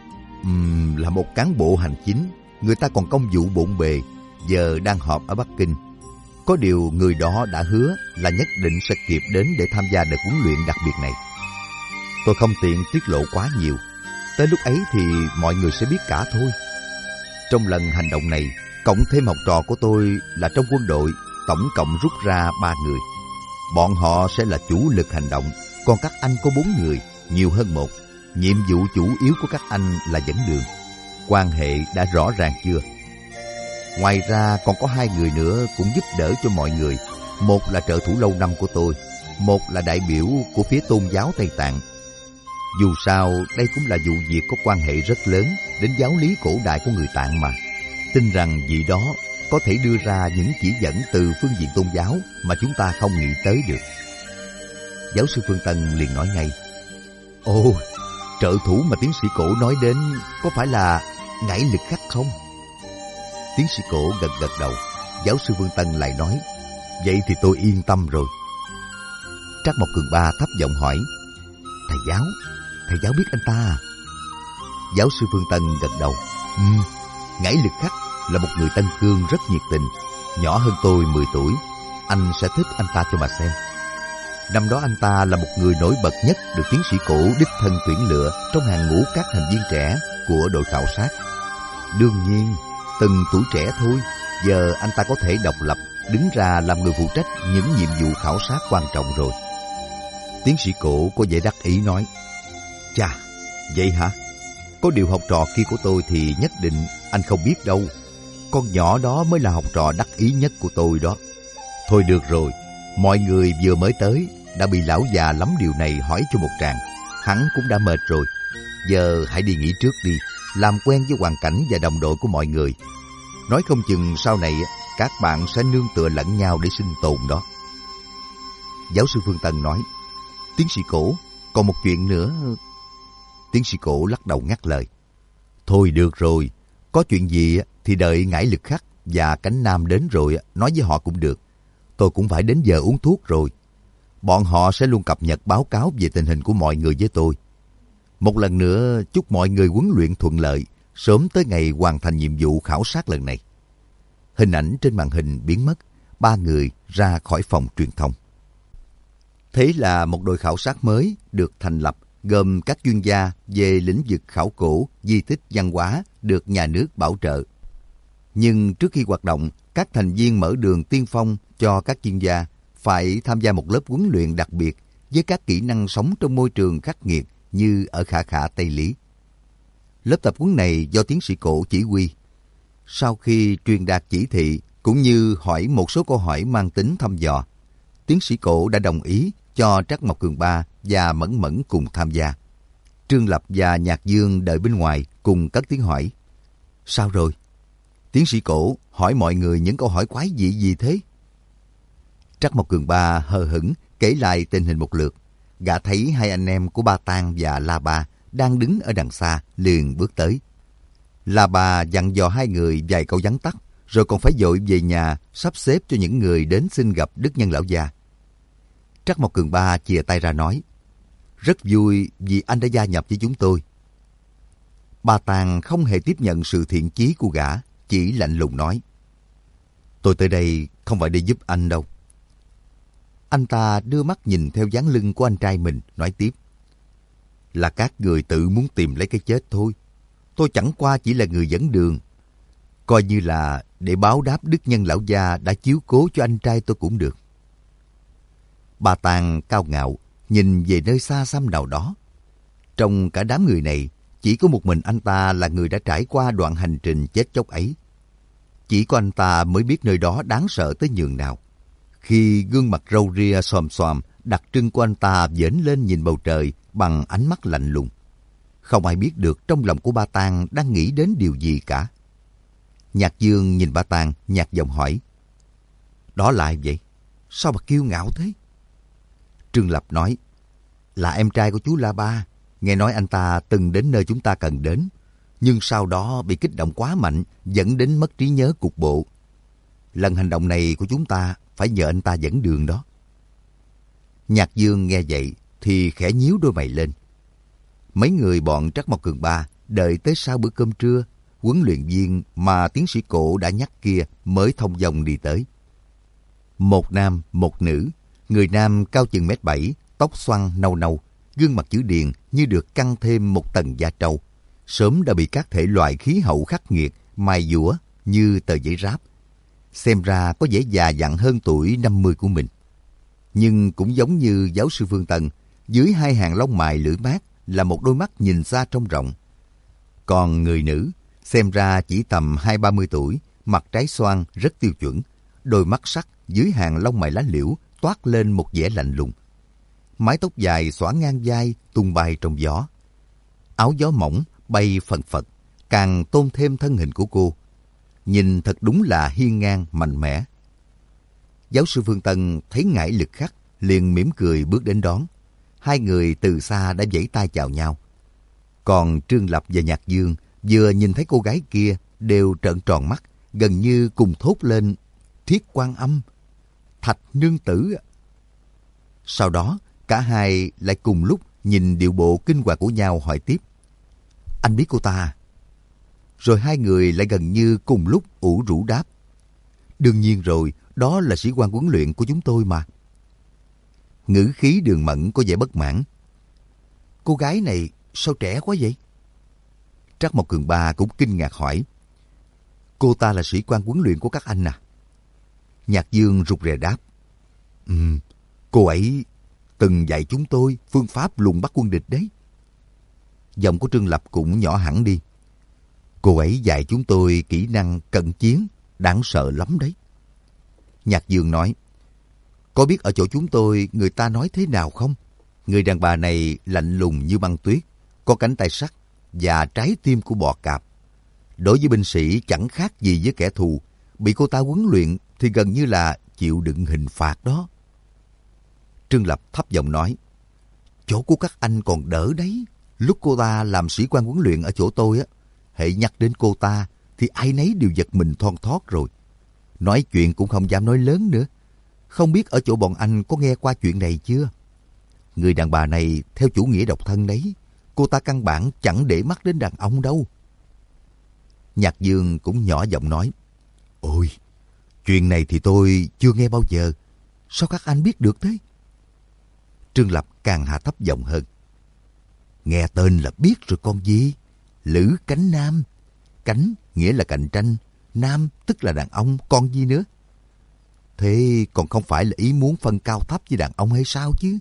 là một cán bộ hành chính, người ta còn công vụ bộn bề, giờ đang họp ở Bắc Kinh. Có điều người đó đã hứa là nhất định sẽ kịp đến để tham gia đợt huấn luyện đặc biệt này. Tôi không tiện tiết lộ quá nhiều, tới lúc ấy thì mọi người sẽ biết cả thôi. Trong lần hành động này, cộng thêm học trò của tôi là trong quân đội, tổng cộng rút ra 3 người. Bọn họ sẽ là chủ lực hành động, còn các anh có 4 người, nhiều hơn một. Nhiệm vụ chủ yếu của các anh là dẫn đường. Quan hệ đã rõ ràng chưa? Ngoài ra còn có 2 người nữa cũng giúp đỡ cho mọi người. Một là trợ thủ lâu năm của tôi, một là đại biểu của phía tôn giáo Tây Tạng. Dù sao, đây cũng là vụ việc có quan hệ rất lớn đến giáo lý cổ đại của người Tạng mà. Tin rằng vị đó có thể đưa ra những chỉ dẫn từ phương diện tôn giáo mà chúng ta không nghĩ tới được. Giáo sư Phương Tân liền nói ngay, ồ, trợ thủ mà tiến sĩ Cổ nói đến có phải là Ngải Lực Khắc không? Tiến sĩ Cổ gật gật đầu. Giáo sư Phương Tân lại nói, vậy thì tôi yên tâm rồi. Trác Mộc Cường Ba thấp giọng hỏi, thầy giáo biết anh ta à? Giáo sư Phương Tân gật đầu. Ngải Lực Khắc là một người Tân Cương rất nhiệt tình, nhỏ hơn tôi 10 tuổi. Anh sẽ thích anh ta cho mà xem. Năm đó anh ta là một người nổi bật nhất được tiến sĩ Cổ đích thân tuyển lựa trong hàng ngũ các thành viên trẻ của đội khảo sát. Đương nhiên, từng tuổi trẻ thôi, giờ anh ta có thể độc lập đứng ra làm người phụ trách những nhiệm vụ khảo sát quan trọng rồi. Tiến sĩ Cổ có vẻ đắc ý nói, chà, vậy hả? Có điều học trò kia của tôi thì nhất định anh không biết đâu. Con nhỏ đó mới là học trò đắc ý nhất của tôi đó. Thôi được rồi, mọi người vừa mới tới đã bị lão già lắm điều này hỏi cho một tràng. Hắn cũng đã mệt rồi. Giờ hãy đi nghỉ trước đi, làm quen với hoàn cảnh và đồng đội của mọi người. Nói không chừng sau này các bạn sẽ nương tựa lẫn nhau để sinh tồn đó. Giáo sư Phương Tân nói, tiến sĩ Cổ, còn một chuyện nữa. Tiến sĩ Cổ lắc đầu ngắt lời. Thôi được rồi, có chuyện gì thì đợi Ngải Lực Khắc và Cánh Nam đến rồi nói với họ cũng được. Tôi cũng phải đến giờ uống thuốc rồi. Bọn họ sẽ luôn cập nhật báo cáo về tình hình của mọi người với tôi. Một lần nữa chúc mọi người huấn luyện thuận lợi, sớm tới ngày hoàn thành nhiệm vụ khảo sát lần này. Hình ảnh trên màn hình biến mất, 3 người ra khỏi phòng truyền thông. Thế là một đội khảo sát mới được thành lập, gồm các chuyên gia về lĩnh vực khảo cổ, di tích văn hóa được nhà nước bảo trợ. Nhưng trước khi hoạt động, các thành viên mở đường tiên phong cho các chuyên gia phải tham gia một lớp huấn luyện đặc biệt với các kỹ năng sống trong môi trường khắc nghiệt như ở Khả Khả, Tây Lý. Lớp tập huấn này do tiến sĩ Cổ chỉ huy. Sau khi truyền đạt chỉ thị cũng như hỏi một số câu hỏi mang tính thăm dò, tiến sĩ Cổ đã đồng ý cho Trác Mộc Cường Ba và Mẫn Mẫn cùng tham gia. Trương Lập và Nhạc Dương đợi bên ngoài cùng cất tiếng hỏi. Sao rồi? Tiến sĩ Cổ hỏi mọi người những câu hỏi quái dị gì thế? Trác Mộc Cường Ba hờ hững kể lại tình hình một lượt. Gã thấy 2 anh em của Ba Tang và La Ba đang đứng ở đằng xa, liền bước tới. La Ba dặn dò 2 người vài câu vắn tắt, rồi còn phải vội về nhà sắp xếp cho những người đến xin gặp Đức Nhân lão già. Trác Mộc Cường Ba chìa tay ra nói, rất vui vì anh đã gia nhập với chúng tôi. Ba Tang không hề tiếp nhận sự thiện chí của gã, chỉ lạnh lùng nói, tôi tới đây không phải để giúp anh đâu. Anh ta đưa mắt nhìn theo dáng lưng của anh trai mình, nói tiếp, là các người tự muốn tìm lấy cái chết thôi. Tôi chẳng qua chỉ là người dẫn đường. Coi như là để báo đáp Đức Nhân lão gia đã chiếu cố cho anh trai tôi cũng được. Ba Tang cao ngạo, nhìn về nơi xa xăm nào đó. Trong cả đám người này, chỉ có một mình anh ta là người đã trải qua đoạn hành trình chết chóc ấy. Chỉ có anh ta mới biết nơi đó đáng sợ tới nhường nào. Khi gương mặt râu ria xòm xòm, đặc trưng của anh ta vểnh lên nhìn bầu trời bằng ánh mắt lạnh lùng. Không ai biết được trong lòng của Ba Tang đang nghĩ đến điều gì cả. Nhạc Dương nhìn Ba Tang, nhạt giọng hỏi, đó là ai vậy? Sao mà kiêu ngạo thế? Trương Lập nói, là em trai của chú La Ba. Nghe nói anh ta từng đến nơi chúng ta cần đến, nhưng sau đó bị kích động quá mạnh, dẫn đến mất trí nhớ cục bộ. Lần hành động này của chúng ta phải nhờ anh ta dẫn đường đó. Nhạc Dương nghe vậy thì khẽ nhíu đôi mày lên. Mấy người bọn Trắc Mộc Cường Ba đợi tới sau bữa cơm trưa, huấn luyện viên mà tiến sĩ Cổ đã nhắc kia mới thông dong đi tới. Một nam, một nữ. Người nam cao chừng 1m7, tóc xoăn nâu nâu, gương mặt chữ điền như được căng thêm một tầng da trâu. Sớm đã bị các thể loại khí hậu khắc nghiệt mài dũa như tờ giấy ráp. Xem ra có vẻ già dặn hơn tuổi 50 của mình. Nhưng cũng giống như giáo sư Phương Tân, dưới hai hàng lông mày lưỡi mát là một đôi mắt nhìn xa trông rộng. Còn người nữ, xem ra chỉ tầm 20-30 tuổi, mặt trái xoan rất tiêu chuẩn, đôi mắt sắc dưới hàng lông mày lá liễu toát lên một vẻ lạnh lùng. Mái tóc dài xõa ngang vai tung bay trong gió. Áo gió mỏng bay phần phật, càng tôn thêm thân hình của cô. Nhìn thật đúng là hiên ngang mạnh mẽ. Giáo sư Phương Tân thấy ngại lực khắc, liền mỉm cười bước đến đón. Hai người từ xa đã vẫy tay chào nhau. Còn Trương Lập và Nhạc Dương vừa nhìn thấy cô gái kia đều trợn tròn mắt, gần như cùng thốt lên: Thiết Quan Âm, Thạch nương tử. Sau đó cả hai lại cùng lúc nhìn điệu bộ kinh hoàng của nhau hỏi tiếp: Anh biết cô ta à? Rồi hai người lại gần như cùng lúc ủ rũ đáp: Đương nhiên rồi, đó là sĩ quan huấn luyện của chúng tôi mà. Ngữ khí Đường Mẫn có vẻ bất mãn. Cô gái này sao trẻ quá vậy? Trắc Mộc Cường Ba cũng kinh ngạc hỏi: Cô ta là sĩ quan huấn luyện của các anh à? Nhạc Dương rụt rè đáp: Cô ấy từng dạy chúng tôi phương pháp lùng bắt quân địch đấy. Giọng của Trương Lập cũng nhỏ hẳn đi: Cô ấy dạy chúng tôi kỹ năng cận chiến, đáng sợ lắm đấy. Nhạc Dương nói: Có biết ở chỗ chúng tôi người ta nói thế nào không? Người đàn bà này lạnh lùng như băng tuyết, có cánh tay sắt và trái tim của bò cạp. Đối với binh sĩ chẳng khác gì với kẻ thù, bị cô ta huấn luyện thì gần như là chịu đựng hình phạt đó. Trương Lập thấp giọng nói: Chỗ của các anh còn đỡ đấy. Lúc cô ta làm sĩ quan huấn luyện ở chỗ tôi á, hễ nhắc đến cô ta thì ai nấy đều giật mình thon thót rồi. Nói chuyện cũng không dám nói lớn nữa. Không biết ở chỗ bọn anh có nghe qua chuyện này chưa? Người đàn bà này theo chủ nghĩa độc thân đấy. Cô ta căn bản chẳng để mắt đến đàn ông đâu. Nhạc Dương cũng nhỏ giọng nói: Ôi, chuyện này thì tôi chưa nghe bao giờ. Sao các anh biết được thế? Trương Lập càng hạ thấp giọng hơn: Nghe tên là biết rồi con gì. Lữ Cánh Nam. Cánh nghĩa là cạnh tranh, nam tức là đàn ông, còn gì nữa? Thế còn không phải là ý muốn phân cao thấp với đàn ông hay sao chứ?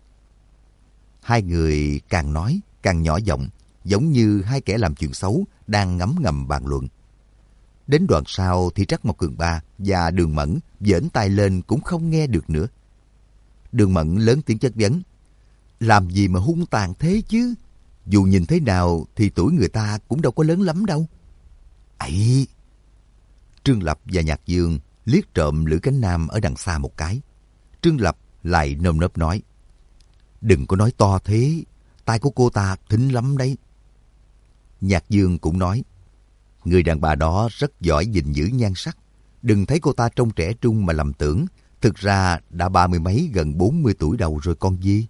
Hai người càng nói càng nhỏ giọng, giống như hai kẻ làm chuyện xấu đang ngấm ngầm bàn luận. Đến đoạn sau thì Trắc Mộc Cường Ba và Đường Mẫn giỡn tay lên cũng không nghe được nữa. Đường Mẫn lớn tiếng chất vấn: Làm gì mà hung tàn thế chứ? Dù nhìn thế nào thì tuổi người ta cũng đâu có lớn lắm đâu. Ấy! Trương Lập và Nhạc Dương liếc trộm Lữ Cánh Nam ở đằng xa một cái. Trương Lập lại nơm nớp nói: Đừng có nói to thế, tai của cô ta thính lắm đấy. Nhạc Dương cũng nói: Người đàn bà đó rất giỏi gìn giữ nhan sắc. Đừng thấy cô ta trông trẻ trung mà lầm tưởng, thực ra đã 30 mấy gần 40 tuổi đầu rồi con gì.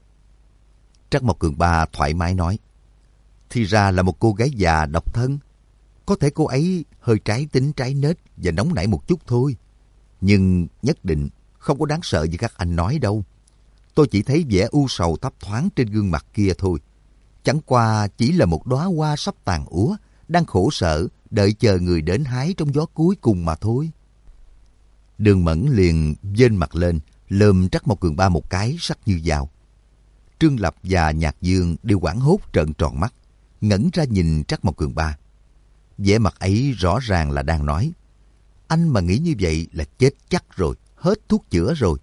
Trắc Mộc Cường Ba thoải mái nói: Thì ra là một cô gái già độc thân. Có thể cô ấy hơi trái tính trái nết và nóng nảy một chút thôi. Nhưng nhất định không có đáng sợ như các anh nói đâu. Tôi chỉ thấy vẻ u sầu thấp thoáng trên gương mặt kia thôi. Chẳng qua chỉ là một đóa hoa sắp tàn úa, đang khổ sở đợi chờ người đến hái trong gió cuối cùng mà thôi. Đường Mẫn liền vênh mặt lên, lườm Trắc Mộc Cường Ba một cái sắc như dao. Trương Lập và Nhạc Dương đều hoảng hốt trợn tròn mắt, ngẩng ra nhìn Trắc Mộc Cường Ba. Vẻ mặt ấy rõ ràng là đang nói: Anh mà nghĩ như vậy là chết chắc rồi, hết thuốc chữa rồi.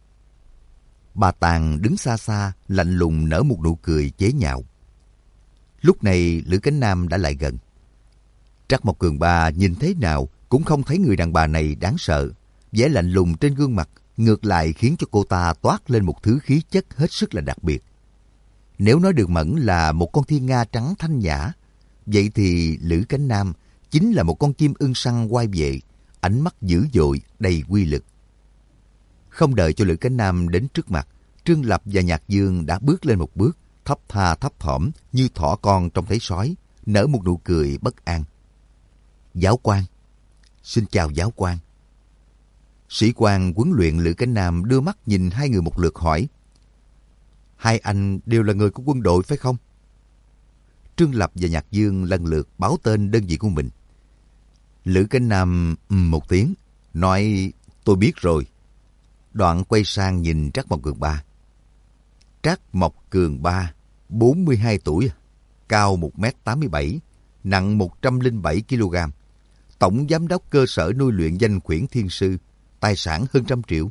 Bà Tàng đứng xa xa, lạnh lùng nở một nụ cười chế nhạo. Lúc này Lữ Cánh Nam đã lại gần. Trắc Mộc Cường Ba nhìn thế nào cũng không thấy người đàn bà này đáng sợ. Vẻ lạnh lùng trên gương mặt ngược lại khiến cho cô ta toát lên một thứ khí chất hết sức là đặc biệt. Nếu nói Đường Mẫn là một con thiên nga trắng thanh nhã, vậy thì Lữ Cánh Nam chính là một con chim ưng săn oai vệ, ánh mắt dữ dội, đầy quy lực. Không đợi cho Lữ Cánh Nam đến trước mặt, Trương Lập và Nhạc Dương đã bước lên một bước, thấp tha thấp thỏm như thỏ con trông thấy sói, nở một nụ cười bất an. Giáo quan, xin chào giáo quan. Sĩ quan huấn luyện Lữ Cánh Nam đưa mắt nhìn hai người một lượt hỏi. Hai anh đều là người của quân đội phải không? Trương Lập và Nhạc Dương lần lượt báo tên đơn vị của mình. Lữ Cánh Nam một tiếng, nói tôi biết rồi. Đoạn quay sang nhìn Trác Mộc Cường Ba. Trác Mộc Cường Ba, 42 tuổi, cao 1m87, nặng 107 kg. Tổng giám đốc cơ sở nuôi luyện danh Khuyển Thiên Sư, tài sản hơn 100 triệu.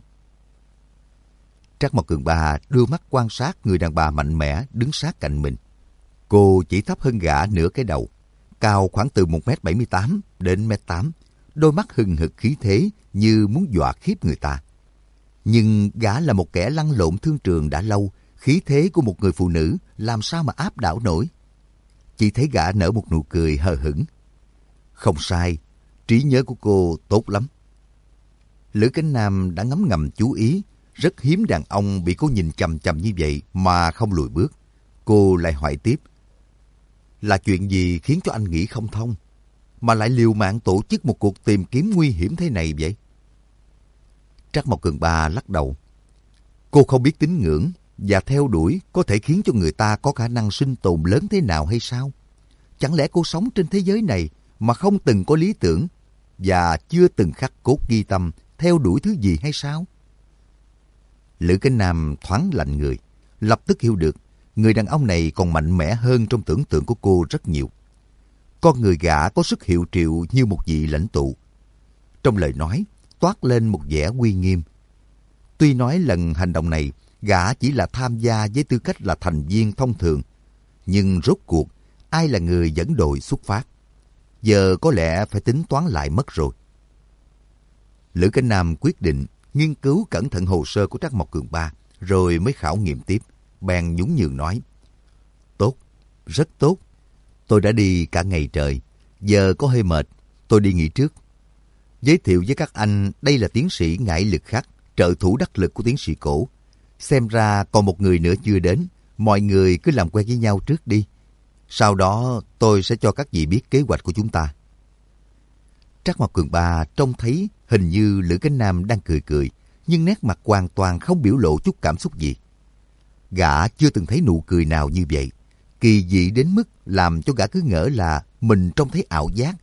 Trác Mộc Cường Ba đưa mắt quan sát người đàn bà mạnh mẽ đứng sát cạnh mình. Cô chỉ thấp hơn gã nửa cái đầu, cao khoảng từ 1m78 đến 1m8, đôi mắt hừng hực khí thế như muốn dọa khiếp người ta. Nhưng gã là một kẻ lăn lộn thương trường đã lâu, khí thế của một người phụ nữ làm sao mà áp đảo nổi. Chỉ thấy gã nở một nụ cười hờ hững. Không sai, trí nhớ của cô tốt lắm. Lữ Cánh Nam đã ngấm ngầm chú ý, rất hiếm đàn ông bị cô nhìn chằm chằm như vậy mà không lùi bước. Cô lại hỏi tiếp. Là chuyện gì khiến cho anh nghĩ không thông, mà lại liều mạng tổ chức một cuộc tìm kiếm nguy hiểm thế này vậy? Trác Mộc Cường Ba lắc đầu. Cô không biết tín ngưỡng và theo đuổi có thể khiến cho người ta có khả năng sinh tồn lớn thế nào hay sao? Chẳng lẽ cô sống trên thế giới này mà không từng có lý tưởng và chưa từng khắc cốt ghi tâm theo đuổi thứ gì hay sao? Lữ Cánh Nam thoáng lạnh người, lập tức hiểu được người đàn ông này còn mạnh mẽ hơn trong tưởng tượng của cô rất nhiều. Con người gã có sức hiệu triệu như một vị lãnh tụ. Trong lời nói toát lên một vẻ uy nghiêm. Tuy nói lần hành động này gã chỉ là tham gia với tư cách là thành viên thông thường, nhưng rốt cuộc ai là người dẫn đội xuất phát? Giờ có lẽ phải tính toán lại mất rồi. Lữ Cánh Nam quyết định nghiên cứu cẩn thận hồ sơ của Trác Mộc Cường Ba, rồi mới khảo nghiệm tiếp. Bèn nhún nhường nói. Tốt, rất tốt. Tôi đã đi cả ngày trời, giờ có hơi mệt, tôi đi nghỉ trước. Giới thiệu với các anh, đây là tiến sĩ Ngải Lực Khắc, trợ thủ đắc lực của tiến sĩ Cổ. Xem ra còn một người nữa chưa đến, mọi người cứ làm quen với nhau trước đi. Sau đó tôi sẽ cho các vị biết kế hoạch của chúng ta. Trác Mộc Cường Ba trông thấy hình như Lữ Cánh Nam đang cười cười, nhưng nét mặt hoàn toàn không biểu lộ chút cảm xúc gì. Gã chưa từng thấy nụ cười nào như vậy, kỳ dị đến mức làm cho gã cứ ngỡ là mình trông thấy ảo giác.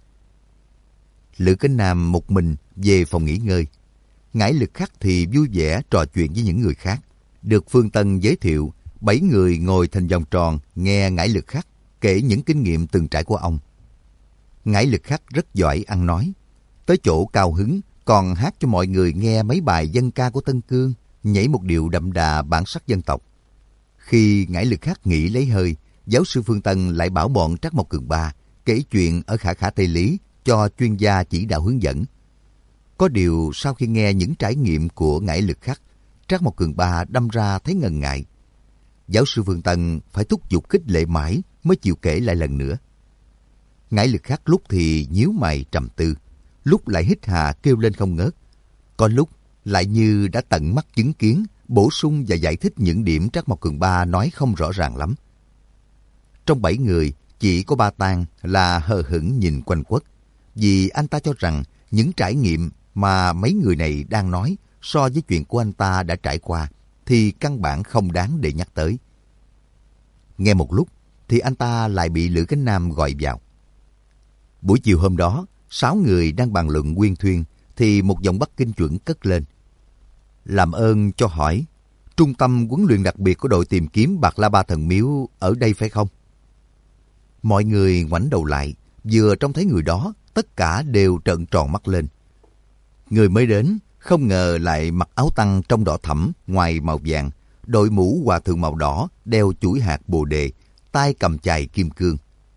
Lữ Cánh Nam một mình về phòng nghỉ ngơi. Ngải Lực Khắc thì vui vẻ trò chuyện với những người khác. Được Phương Tân giới thiệu, 7 người ngồi thành vòng tròn nghe Ngải Lực Khắc kể những kinh nghiệm từng trải của ông. Ngải Lực Khắc rất giỏi ăn nói. Tới chỗ cao hứng còn hát cho mọi người nghe mấy bài dân ca của Tân Cương, nhảy một điệu đậm đà bản sắc dân tộc. Khi Ngải Lực Khắc nghỉ lấy hơi, giáo sư Phương Tân lại bảo bọn Trác Mộc Cường Ba kể chuyện ở Khả Khả Tây Lý cho chuyên gia chỉ đạo hướng dẫn. Có điều sau khi nghe những trải nghiệm của Ngải Lực Khắc, Trác Mộc Cường Ba đâm ra thấy ngần ngại. Giáo sư Phương Tân phải thúc giục khích lệ mãi mới chịu kể lại lần nữa. Ngải Lực Khắc lúc thì nhíu mày trầm tư, lúc lại hít hà kêu lên không ngớt. Có lúc lại như đã tận mắt chứng kiến, bổ sung và giải thích những điểm Trác Mộc Cường Ba nói không rõ ràng lắm. Trong 7 người, chỉ có Ba Tang là hờ hững nhìn quanh quất, vì anh ta cho rằng những trải nghiệm mà mấy người này đang nói so với chuyện của anh ta đã trải qua thì căn bản không đáng để nhắc tới. Nghe một lúc thì anh ta lại bị Lữ Cánh Nam gọi vào. Buổi chiều hôm đó, 6 người đang bàn luận uyên thuyên thì một giọng Bắc Kinh chuẩn cất lên. Làm ơn cho hỏi, trung tâm huấn luyện đặc biệt của đội tìm kiếm Bạc La Ba Thần Miếu ở đây phải không? Mọi người ngoảnh đầu lại, vừa trông thấy người đó, tất cả đều trợn tròn mắt lên. Người mới đến, không ngờ lại mặc áo tăng trong đỏ thẫm, ngoài màu vàng, đội mũ hòa thượng màu đỏ, đeo chuỗi hạt bồ đề, tay cầm chày kim cương.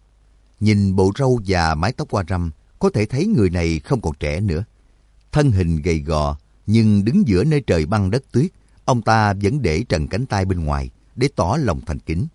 Nhìn bộ râu và mái tóc hoa râm, có thể thấy người này không còn trẻ nữa. Thân hình gầy gò, nhưng đứng giữa nơi trời băng đất tuyết, ông ta vẫn để trần cánh tay bên ngoài để tỏ lòng thành kính.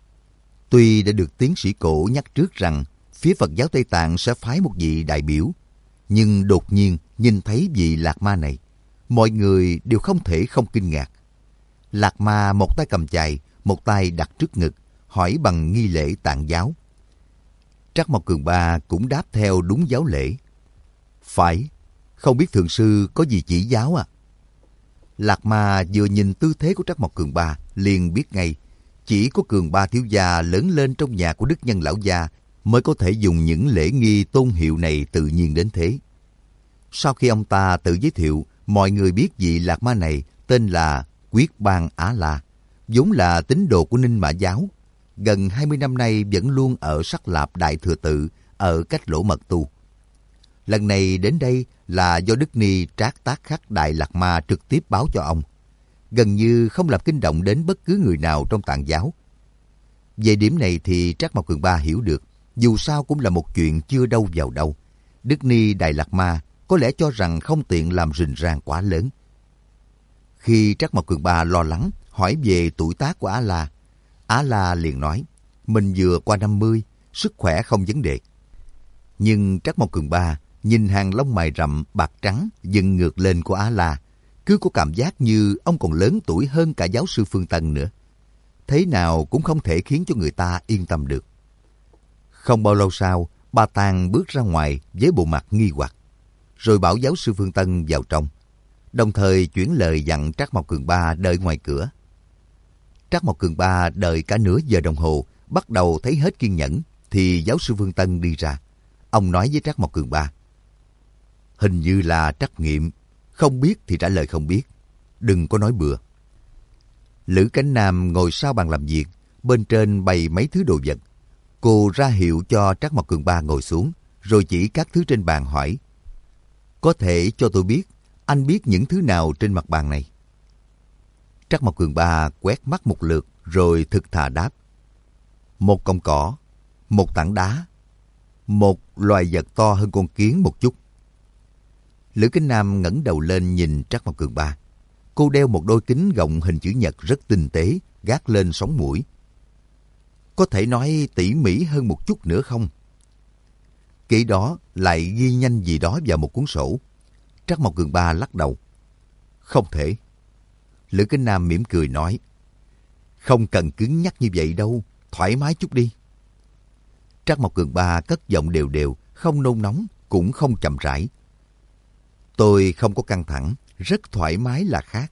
Tuy đã được tiến sĩ Cổ nhắc trước rằng phía Phật giáo Tây Tạng sẽ phái một vị đại biểu, nhưng đột nhiên nhìn thấy vị Lạc Ma này, mọi người đều không thể không kinh ngạc. Lạc Ma một tay cầm chày, một tay đặt trước ngực, hỏi bằng nghi lễ tạng giáo. Trắc Mộc Cường Ba cũng đáp theo đúng giáo lễ. Phải, không biết thượng sư có gì chỉ giáo à? Lạc Ma vừa nhìn tư thế của Trắc Mộc Cường Ba liền biết ngay, chỉ có Cường Ba thiếu gia lớn lên trong nhà của Đức Nhân lão gia mới có thể dùng những lễ nghi tôn hiệu này tự nhiên đến thế. Sau khi ông ta tự giới thiệu, mọi người biết vị Lạc Ma này tên là Quyết Bang Á La, vốn là tín đồ của Ninh Mã giáo. Gần 20 năm nay vẫn luôn ở Sắc Lạp Đại Thừa Tự, ở cách Lỗ Mật tu. Lần này đến đây là do Đức Ni Trác Tác Khắc Đại Lạc Ma trực tiếp báo cho ông. Gần như không làm kinh động đến bất cứ người nào trong Tạng giáo. Về điểm này thì Trác Mộc Cường Ba hiểu được, dù sao cũng là một chuyện chưa đâu vào đâu. Đức Ni Đại Lạc Ma có lẽ cho rằng không tiện làm rình rang quá lớn. Khi Trác Mộc Cường Ba lo lắng hỏi về tuổi tác của Á La liền nói mình vừa qua 50, sức khỏe không vấn đề. Nhưng Trác Mộc Cường Ba nhìn hàng lông mày rậm bạc trắng dựng ngược lên của Á La, cứ có cảm giác như ông còn lớn tuổi hơn cả giáo sư Phương Tân nữa. Thế nào cũng không thể khiến cho người ta yên tâm được. Không bao lâu sau, Ba Tàng bước ra ngoài với bộ mặt nghi hoặc, rồi bảo giáo sư Phương Tân vào trong, đồng thời chuyển lời dặn Trác Mộc Cường Ba đợi ngoài cửa. Trác Mộc Cường Ba đợi cả nửa giờ đồng hồ, bắt đầu thấy hết kiên nhẫn, thì giáo sư Phương Tân đi ra. Ông nói với Trác Mộc Cường Ba, hình như là trắc nghiệm, không biết thì trả lời không biết, đừng có nói bừa. Lữ Cánh Nam ngồi sau bàn làm việc, bên trên bày mấy thứ đồ vật. Cô ra hiệu cho Trác Mộc Cường Ba ngồi xuống, rồi chỉ các thứ trên bàn hỏi, có thể cho tôi biết, anh biết những thứ nào trên mặt bàn này? Trác Mộc Cường Ba quét mắt một lượt, rồi thực thà đáp, một cọng cỏ, một tảng đá, một loài vật to hơn con kiến một chút. Lữ Kính Nam ngẩng đầu lên nhìn Trác Mộc Cường Ba. Cô đeo một đôi kính gọng hình chữ nhật rất tinh tế, gác lên sống mũi. Có thể nói tỉ mỉ hơn một chút nữa không? Kỹ đó lại ghi nhanh gì đó vào một cuốn sổ. Trác Mộc Cường Ba lắc đầu. Không thể. Lữ Kính Nam mỉm cười nói, không cần cứng nhắc như vậy đâu, thoải mái chút đi. Trác Mộc Cường Ba cất giọng đều đều, không nôn nóng, cũng không chậm rãi. Tôi không có căng thẳng, rất thoải mái là khác.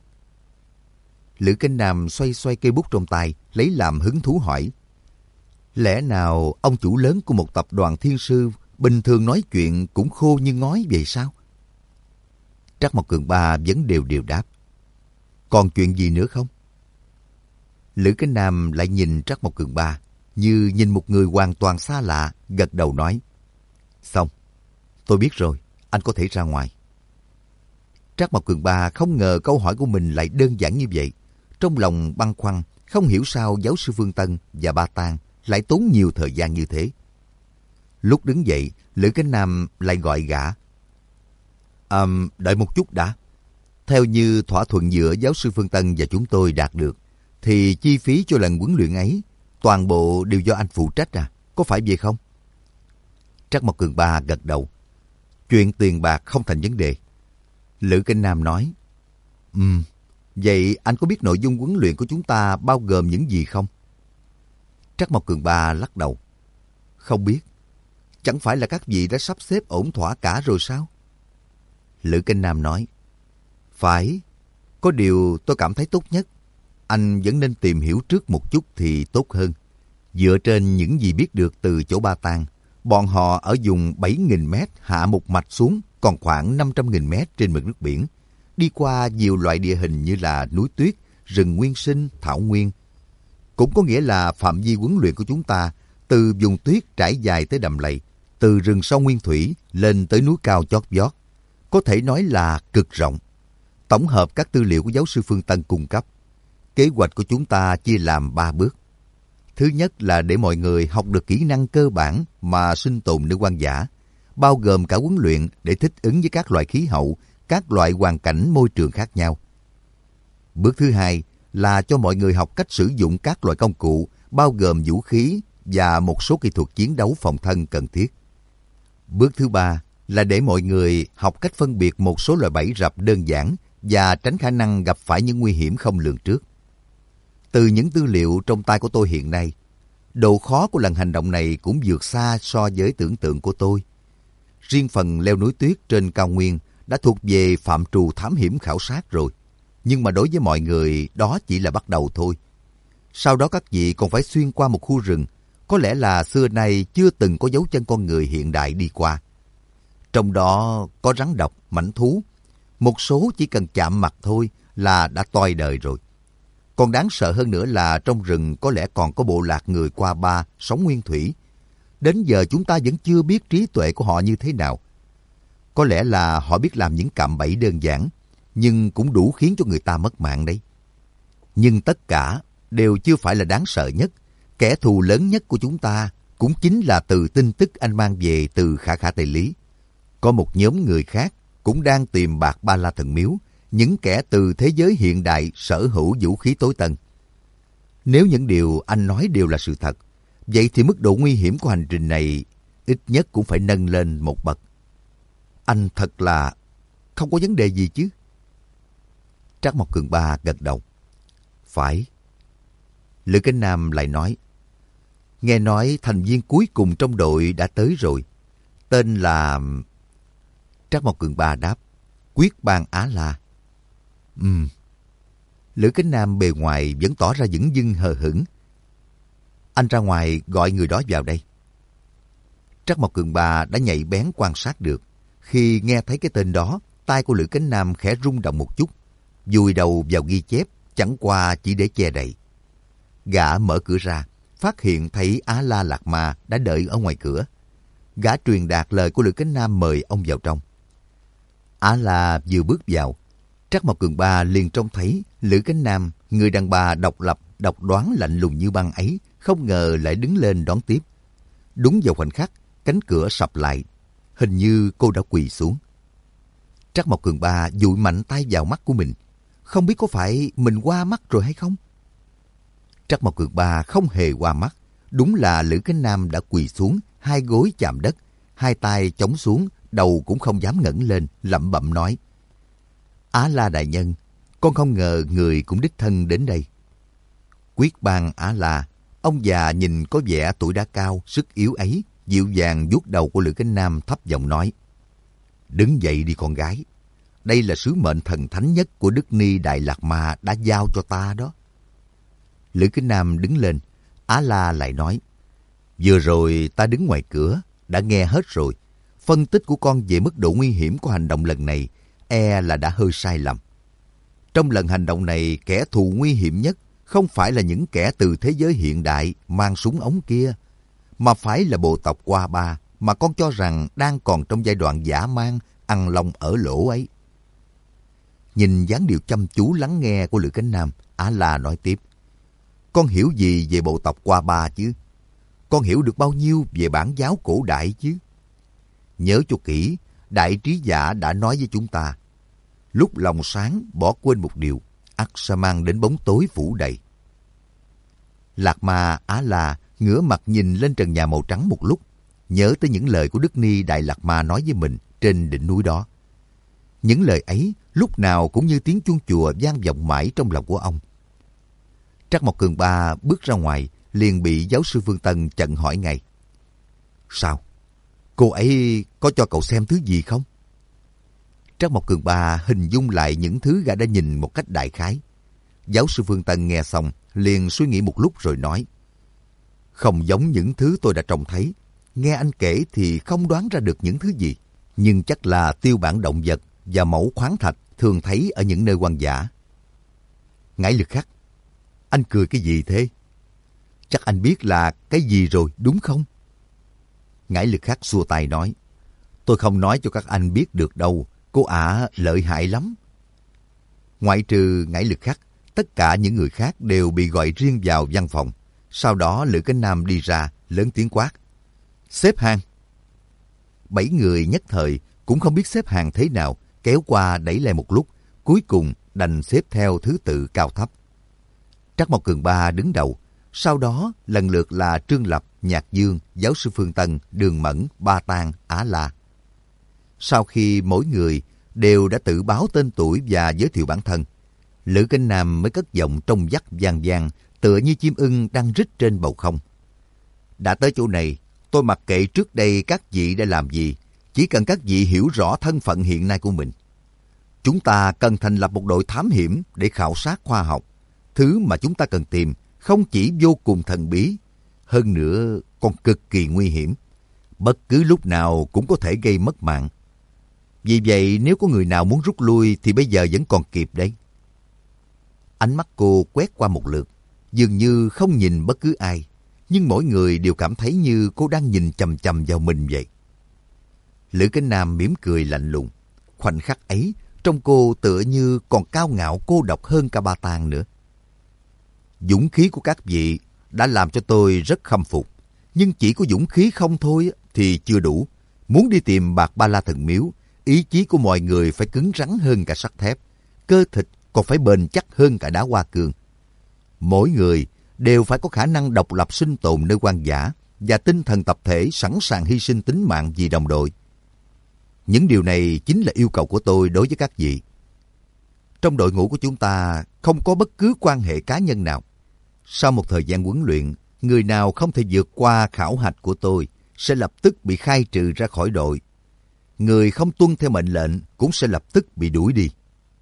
Lữ Kính Nam xoay xoay cây bút trong tay, lấy làm hứng thú hỏi, lẽ nào ông chủ lớn của một tập đoàn thiên sư bình thường nói chuyện cũng khô như ngói vậy sao? Trác Mộc Cường Ba vẫn đều đều đáp, còn chuyện gì nữa không? Lữ Kính Nam lại nhìn Trác Mộc Cường Ba như nhìn một người hoàn toàn xa lạ, gật đầu nói, xong, tôi biết rồi, anh có thể ra ngoài. Trác Mộc Cường Ba không ngờ câu hỏi của mình lại đơn giản như vậy. Trong lòng băn khoăn, không hiểu sao giáo sư Phương Tân và Ba Tàng lại tốn nhiều thời gian như thế. Lúc đứng dậy, Lữ Kính Nam lại gọi gã. Đợi một chút đã. Theo như thỏa thuận giữa giáo sư Phương Tân và chúng tôi đạt được, thì chi phí cho lần huấn luyện ấy, toàn bộ đều do anh phụ trách à? Có phải vậy không? Trác Mộc Cường Ba gật đầu. Chuyện tiền bạc không thành vấn đề. Lữ Kính Nam nói, vậy anh có biết nội dung huấn luyện của chúng ta bao gồm những gì không? Trác Mộc Cường Ba lắc đầu. Không biết. Chẳng phải là các vị đã sắp xếp ổn thỏa cả rồi sao? Lữ Kính Nam nói, phải. Có điều tôi cảm thấy tốt nhất, anh vẫn nên tìm hiểu trước một chút thì tốt hơn. Dựa trên những gì biết được từ chỗ Ba Tàng, bọn họ ở vùng 7.000 mét hạ một mạch xuống còn khoảng 500.000 mét trên mực nước biển, đi qua nhiều loại địa hình như là núi tuyết, rừng nguyên sinh, thảo nguyên. Cũng có nghĩa là phạm vi huấn luyện của chúng ta từ vùng tuyết trải dài tới đầm lầy, từ rừng sâu nguyên thủy lên tới núi cao chót vót, có thể nói là cực rộng. Tổng hợp các tư liệu của giáo sư Phương Tân cung cấp, kế hoạch của chúng ta chia làm 3 bước. Thứ nhất là để mọi người học được kỹ năng cơ bản mà sinh tồn nơi hoang dã, bao gồm cả huấn luyện để thích ứng với các loại khí hậu, các loại hoàn cảnh môi trường khác nhau. Bước thứ hai là cho mọi người học cách sử dụng các loại công cụ, bao gồm vũ khí và một số kỹ thuật chiến đấu phòng thân cần thiết. Bước thứ ba là để mọi người học cách phân biệt một số loại bẫy rập đơn giản và tránh khả năng gặp phải những nguy hiểm không lường trước. Từ những tư liệu trong tay của tôi hiện nay, Độ khó của lần hành động này cũng vượt xa so với tưởng tượng của tôi. Riêng phần leo núi tuyết trên cao nguyên đã thuộc về phạm trù thám hiểm khảo sát rồi. Nhưng mà đối với mọi người, đó chỉ là bắt đầu thôi. Sau đó các vị còn phải xuyên qua một khu rừng, có lẽ là xưa nay chưa từng có dấu chân con người hiện đại đi qua. Trong đó có rắn độc, mãnh thú. Một số chỉ cần chạm mặt thôi là đã toi đời rồi. Còn đáng sợ hơn nữa là trong rừng có lẽ còn có bộ lạc người qua ba sống nguyên thủy. Đến giờ chúng ta vẫn chưa biết trí tuệ của họ như thế nào. Có lẽ là họ biết làm những cạm bẫy đơn giản, nhưng cũng đủ khiến cho người ta mất mạng đấy. Nhưng tất cả đều chưa phải là đáng sợ nhất. Kẻ thù lớn nhất của chúng ta cũng chính là từ tin tức anh mang về từ Khả Khả Tây Lý. Có một nhóm người khác cũng đang tìm Bạc Ba La Thần Miếu, những kẻ từ thế giới hiện đại sở hữu vũ khí tối tân. Nếu những điều anh nói đều là sự thật, vậy thì mức độ nguy hiểm của hành trình này ít nhất cũng phải nâng lên một bậc. Anh thật là không có vấn đề gì chứ? Trác Mộc Cường Ba gật đầu. Phải. Lữ Cánh Nam lại nói, nghe nói thành viên cuối cùng trong đội đã tới rồi. Tên là... Trác Mộc Cường Ba đáp, Quyết Bang Á La. Lữ Cánh Nam bề ngoài vẫn tỏ ra dửng dưng hờ hững. Anh ra ngoài gọi người đó vào đây. Trác Mộc Cường Ba đã nhạy bén quan sát được. Khi nghe thấy cái tên đó, tay của Lữ Cánh Nam khẽ rung động một chút, vùi đầu vào ghi chép, chẳng qua chỉ để che đậy. Gã mở cửa ra, phát hiện thấy Á La Lạc Ma đã đợi ở ngoài cửa. Gã truyền đạt lời của Lữ Cánh Nam mời ông vào trong. Á La vừa bước vào, Trác Mộc Cường Ba liền trông thấy Lữ Cánh Nam, người đàn bà độc lập, độc đoán lạnh lùng như băng ấy, không ngờ lại đứng lên đón tiếp. Đúng vào khoảnh khắc, cánh cửa sập lại. Hình như cô đã quỳ xuống. Trác Mộc Cường Ba dụi mạnh tay vào mắt của mình. Không biết có phải mình qua mắt rồi hay không? Trác Mộc Cường Ba không hề qua mắt. Đúng là Lữ Cánh Nam đã quỳ xuống, hai gối chạm đất, hai tay chống xuống, đầu cũng không dám ngẩng lên, lẩm bẩm nói. Á La đại nhân, con không ngờ người cũng đích thân đến đây. Quyết Bang Á La, ông già nhìn có vẻ tuổi đã cao, sức yếu ấy, dịu dàng vuốt đầu của Lữ Cánh Nam thấp giọng nói. Đứng dậy đi con gái. Đây là sứ mệnh thần thánh nhất của Đức Ni Đại Lạc Ma đã giao cho ta đó. Lữ Cánh Nam đứng lên, Á La lại nói. Vừa rồi ta đứng ngoài cửa, đã nghe hết rồi. Phân tích của con về mức độ nguy hiểm của hành động lần này e là đã hơi sai lầm. Trong lần hành động này, kẻ thù nguy hiểm nhất không phải là những kẻ từ thế giới hiện đại mang súng ống kia, mà phải là bộ tộc Qua Ba mà con cho rằng đang còn trong giai đoạn dã man, ăn lông ở lỗ ấy. Nhìn dáng điệu chăm chú lắng nghe của Lữ Cánh Nam, Á La nói tiếp. Con hiểu gì về bộ tộc Qua Ba chứ? Con hiểu được bao nhiêu về bản giáo cổ đại chứ? Nhớ cho kỹ, đại trí giả đã nói với chúng ta, lúc lòng sáng bỏ quên một điều, ắt sẽ mang đến bóng tối phủ đầy. Lạc Ma Á La ngửa mặt nhìn lên trần nhà màu trắng một lúc, nhớ tới những lời của Đức Ni Đại Lạc Ma nói với mình trên đỉnh núi đó. Những lời ấy lúc nào cũng như tiếng chuông chùa vang vọng mãi trong lòng của ông. Trác Mộc Cường Ba bước ra ngoài, liền bị giáo sư Phương Tân chặn hỏi ngay. Sao? Cô ấy có cho cậu xem thứ gì không? Trác Mộc Cường Ba hình dung lại những thứ gã đã nhìn một cách đại khái. Giáo sư Phương Tân nghe xong, liền suy nghĩ một lúc rồi nói. Không giống những thứ tôi đã trông thấy. Nghe anh kể thì không đoán ra được những thứ gì. Nhưng chắc là tiêu bản động vật và mẫu khoáng thạch thường thấy ở những nơi hoang dã. Ngải Lực Khắc, anh cười cái gì thế? Chắc anh biết là cái gì rồi đúng không? Ngải Lực Khắc xua tay nói. Tôi không nói cho các anh biết được đâu. Cô ả lợi hại lắm. Ngoại trừ Ngải Lực Khắc, tất cả những người khác đều bị gọi riêng vào văn phòng. Sau đó Lữ Cánh Nam đi ra, lớn tiếng quát. Xếp hàng. 7 người nhất thời cũng không biết xếp hàng thế nào, kéo qua đẩy lại một lúc, cuối cùng đành xếp theo thứ tự cao thấp. Trác Mộc Cường Ba đứng đầu, sau đó lần lượt là Trương Lập, Nhạc Dương, giáo sư Phương Tân, Đường Mẫn, Ba Tang, Á La. Sau khi mỗi người đều đã tự báo tên tuổi và giới thiệu bản thân, Lữ Cánh Nam mới cất giọng trong vắt vang vang, tựa như chim ưng đang rít trên bầu không. Đã tới chỗ này, tôi mặc kệ trước đây các vị đã làm gì, chỉ cần các vị hiểu rõ thân phận hiện nay của mình. Chúng ta cần thành lập một đội thám hiểm để khảo sát khoa học. Thứ mà chúng ta cần tìm không chỉ vô cùng thần bí, hơn nữa còn cực kỳ nguy hiểm. Bất cứ lúc nào cũng có thể gây mất mạng. Vì vậy nếu có người nào muốn rút lui thì bây giờ vẫn còn kịp đấy. Ánh mắt cô quét qua một lượt, dường như không nhìn bất cứ ai, nhưng mỗi người đều cảm thấy như cô đang nhìn chằm chằm vào mình vậy. Lữ Cánh Nam mỉm cười lạnh lùng. Khoảnh khắc ấy, trong cô tựa như còn cao ngạo cô độc hơn cả Ba Tàng nữa. Dũng khí của các vị đã làm cho tôi rất khâm phục. Nhưng chỉ có dũng khí không thôi thì chưa đủ. Muốn đi tìm Bạc Ba La Thần Miếu, ý chí của mọi người phải cứng rắn hơn cả sắt thép. Cơ thịt còn phải bền chắc hơn cả đá hoa cương. Mỗi người đều phải có khả năng độc lập sinh tồn nơi hoang dã và tinh thần tập thể sẵn sàng hy sinh tính mạng vì đồng đội. Những điều này chính là yêu cầu của tôi đối với các vị. Trong đội ngũ của chúng ta không có bất cứ quan hệ cá nhân nào. Sau một thời gian huấn luyện, người nào không thể vượt qua khảo hạch của tôi sẽ lập tức bị khai trừ ra khỏi đội. Người không tuân theo mệnh lệnh cũng sẽ lập tức bị đuổi đi.